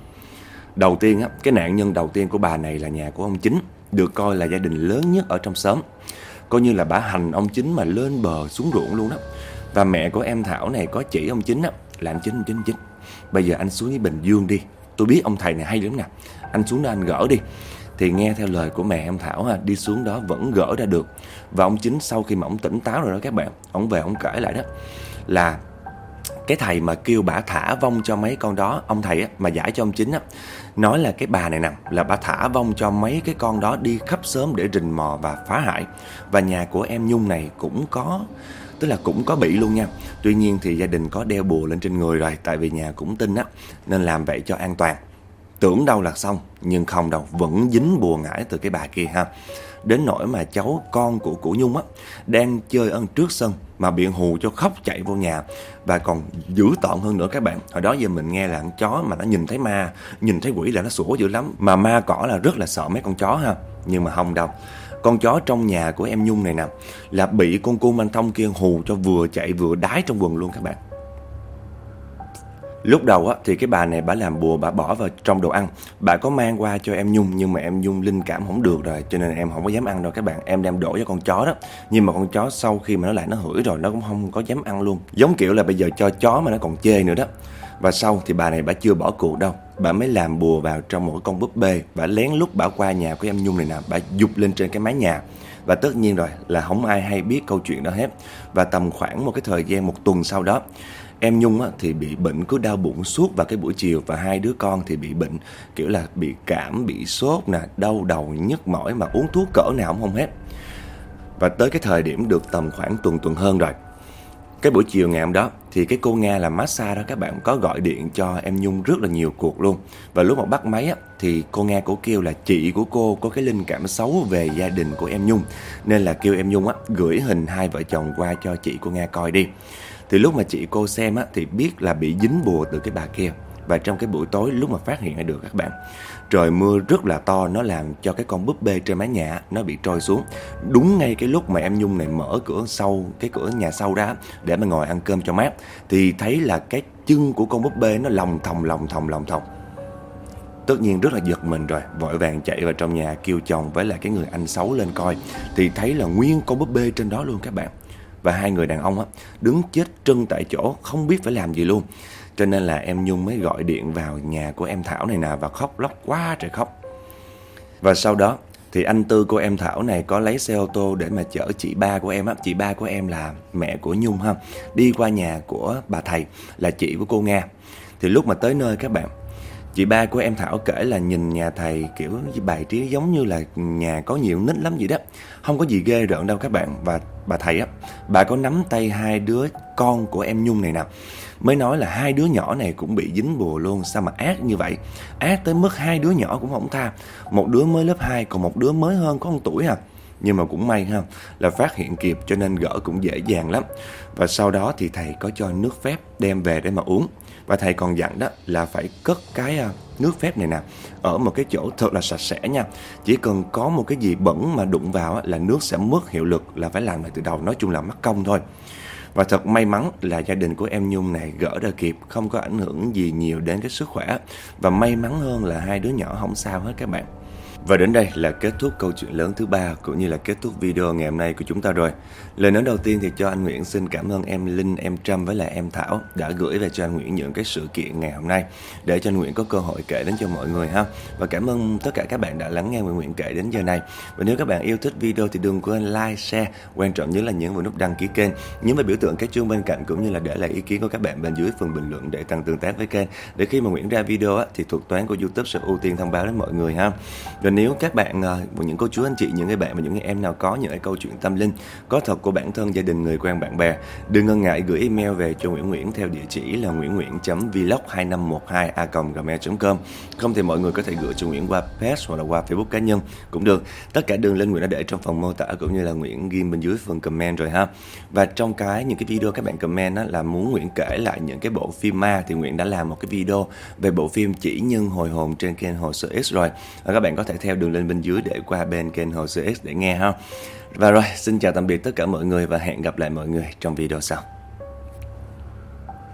Đầu tiên á, cái nạn nhân đầu tiên của bà này là nhà của ông Chính, được coi là gia đình lớn nhất ở trong xóm. Coi như là bà hành ông Chính mà lên bờ xuống ruộng luôn đó. Và mẹ của em Thảo này có chỉ ông Chính á, là anh Chính, anh Chính, anh Chính, bây giờ anh xuống với Bình Dương đi, tôi biết ông thầy này hay lắm nè, anh xuống đó anh gỡ đi. Thì nghe theo lời của mẹ em Thảo ha, đi xuống đó vẫn gỡ ra được. Và ông Chính sau khi mà ông tỉnh táo rồi đó các bạn, ông về ông kể lại đó, là cái thầy mà kêu bà thả vong cho mấy con đó, ông thầy á, mà giải cho ông Chính á, nói là cái bà này nè, là bà thả vong cho mấy cái con đó đi khắp xóm để rình mò và phá hại. Và nhà của em Nhung này cũng có, tức là cũng có bị luôn nha. Tuy nhiên thì gia đình có đeo bùa lên trên người rồi, tại vì nhà cũng tin á, nên làm vậy cho an toàn. Tưởng đâu là xong, nhưng không đâu, vẫn dính bùa ngải từ cái bà kia ha. Đến nỗi mà cháu con của của Nhung á, đang chơi ở trước sân mà bị hù cho khóc chạy vô nhà. Và còn dữ tợn hơn nữa các bạn, hồi đó giờ mình nghe là con chó mà nó nhìn thấy ma, nhìn thấy quỷ là nó sủa dữ lắm. Mà ma cỏ là rất là sợ mấy con chó ha. Nhưng mà không đâu, con chó trong nhà của em Nhung này nè, là bị con cung anh Thông kia hù cho vừa chạy vừa đái trong quần luôn các bạn. Lúc đầu á, thì cái bà này bà làm bùa, bà bỏ vào trong đồ ăn. Bà có mang qua cho em Nhung, nhưng mà em Nhung linh cảm không được rồi, cho nên em không có dám ăn đâu các bạn. Em đem đổ cho con chó đó. Nhưng mà con chó sau khi mà nó lại nó hửi rồi, nó cũng không có dám ăn luôn. Giống kiểu là bây giờ cho chó mà nó còn chê nữa đó. Và sau thì bà này bà chưa bỏ cuộc đâu, bà mới làm bùa vào trong một con búp bê. Bà lén lút bà qua nhà của em Nhung này nè, bà giục lên trên cái mái nhà. Và tất nhiên rồi là không ai hay biết câu chuyện đó hết. Và tầm khoảng một cái thời gian một tuần sau đó, em Nhung á, thì bị bệnh cứ đau bụng suốt vào cái buổi chiều. Và hai đứa con thì bị bệnh kiểu là bị cảm, bị sốt nè, đau đầu, nhức mỏi mà uống thuốc cỡ nào cũng không hết. Và tới cái thời điểm được tầm khoảng tuần tuần hơn rồi, cái buổi chiều ngày hôm đó thì cái cô Nga làm massage đó các bạn có gọi điện cho em Nhung rất là nhiều cuộc luôn. Và lúc mà bắt máy á, thì cô Nga cổ kêu là chị của cô có cái linh cảm xấu về gia đình của em Nhung, nên là kêu em Nhung á, gửi hình hai vợ chồng qua cho chị cô Nga coi đi. Thì lúc mà chị cô xem á, thì biết là bị dính bùa từ cái bà kia. Và trong cái buổi tối lúc mà phát hiện ra được các bạn, trời mưa rất là to, nó làm cho cái con búp bê trên mái nhà nó bị trôi xuống. Đúng ngay cái lúc mà em Nhung này mở cửa sau, cái cửa nhà sau ra để mà ngồi ăn cơm cho mát, thì thấy là cái chân của con búp bê nó lòng thòng lòng thòng lòng thòng. Tất nhiên rất là giật mình rồi, vội vàng chạy vào trong nhà kêu chồng với lại cái người anh xấu lên coi. Thì thấy là nguyên con búp bê trên đó luôn các bạn. Và hai người đàn ông á, đứng chết trân tại chỗ, không biết phải làm gì luôn. Cho nên là em Nhung mới gọi điện vào nhà của em Thảo này nè, và khóc lóc quá trời khóc. Và sau đó thì anh Tư của em Thảo này có lấy xe ô tô để mà chở chị ba của em á, chị ba của em là mẹ của Nhung ha, đi qua nhà của bà thầy là chị của cô Nga. Thì lúc mà tới nơi các bạn, chị ba của em Thảo kể là nhìn nhà thầy kiểu bài trí giống như là nhà có nhiều nít lắm vậy đó, không có gì ghê rợn đâu các bạn. Và bà thầy á, bà có nắm tay hai đứa con của em Nhung này nè, mới nói là hai đứa nhỏ này cũng bị dính bùa luôn. Sao mà ác như vậy, ác tới mức hai đứa nhỏ cũng không tha. Một đứa mới lớp hai, còn một đứa mới hơn có một tuổi à. Nhưng mà cũng may ha, là phát hiện kịp cho nên gỡ cũng dễ dàng lắm. Và sau đó thì thầy có cho nước phép đem về để mà uống. Và thầy còn dặn đó là phải cất cái nước phép này nè ở một cái chỗ thật là sạch sẽ nha. Chỉ cần có một cái gì bẩn mà đụng vào là nước sẽ mất hiệu lực, là phải làm lại từ đầu. Nói chung là mắc công thôi. Và thật may mắn là gia đình của em Nhung này gỡ ra kịp, không có ảnh hưởng gì nhiều đến cái sức khỏe. Và may mắn hơn là hai đứa nhỏ không sao hết các bạn. Và đến đây là kết thúc câu chuyện lớn thứ ba cũng như là kết thúc video ngày hôm nay của chúng ta rồi. Lời nói đầu tiên thì cho anh Nguyễn xin cảm ơn em Linh, em Trâm với lại em Thảo đã gửi về cho anh Nguyễn những cái sự kiện ngày hôm nay để cho anh Nguyễn có cơ hội kể đến cho mọi người ha. Và cảm ơn tất cả các bạn đã lắng nghe Nguyễn Nguyễn kể đến giờ này. Và nếu các bạn yêu thích video thì đừng quên like, share, quan trọng nhất là nhấn vào nút đăng ký kênh, nhấn vào biểu tượng cái chuông bên cạnh cũng như là để lại ý kiến của các bạn bên dưới phần bình luận để tăng tương tác với kênh. Để khi mà Nguyễn ra video á, thì thuật toán của YouTube sẽ ưu tiên thông báo đến mọi người ha. Và nếu các bạn, những cô chú anh chị, những người bạn và những người em nào có những cái câu chuyện tâm linh có thật của bản thân, gia đình, người quen, bạn bè, đừng ngần ngại gửi email về cho Nguyễn Nguyễn theo địa chỉ là nguyễn nguyễn chấm vlog hai năm một hai a còng gmail chấm com. Không thì mọi người có thể gửi cho Nguyễn qua page hoặc là qua Facebook cá nhân cũng được. Tất cả đường link Nguyễn đã để trong phần mô tả cũng như là Nguyễn ghi bên dưới phần comment rồi ha. Và trong cái những cái video các bạn comment á, là muốn Nguyễn kể lại những cái bộ phim ma thì Nguyễn đã làm một cái video về bộ phim Chỉ Nhân Hồi Hồn trên kênh Hồ Sơ X rồi. Và các bạn có thể theo đường link bên dưới để qua bên kênh Hồ Sơ X để nghe ha. Và rồi, xin chào tạm biệt tất cả mọi người và hẹn gặp lại mọi người trong video sau.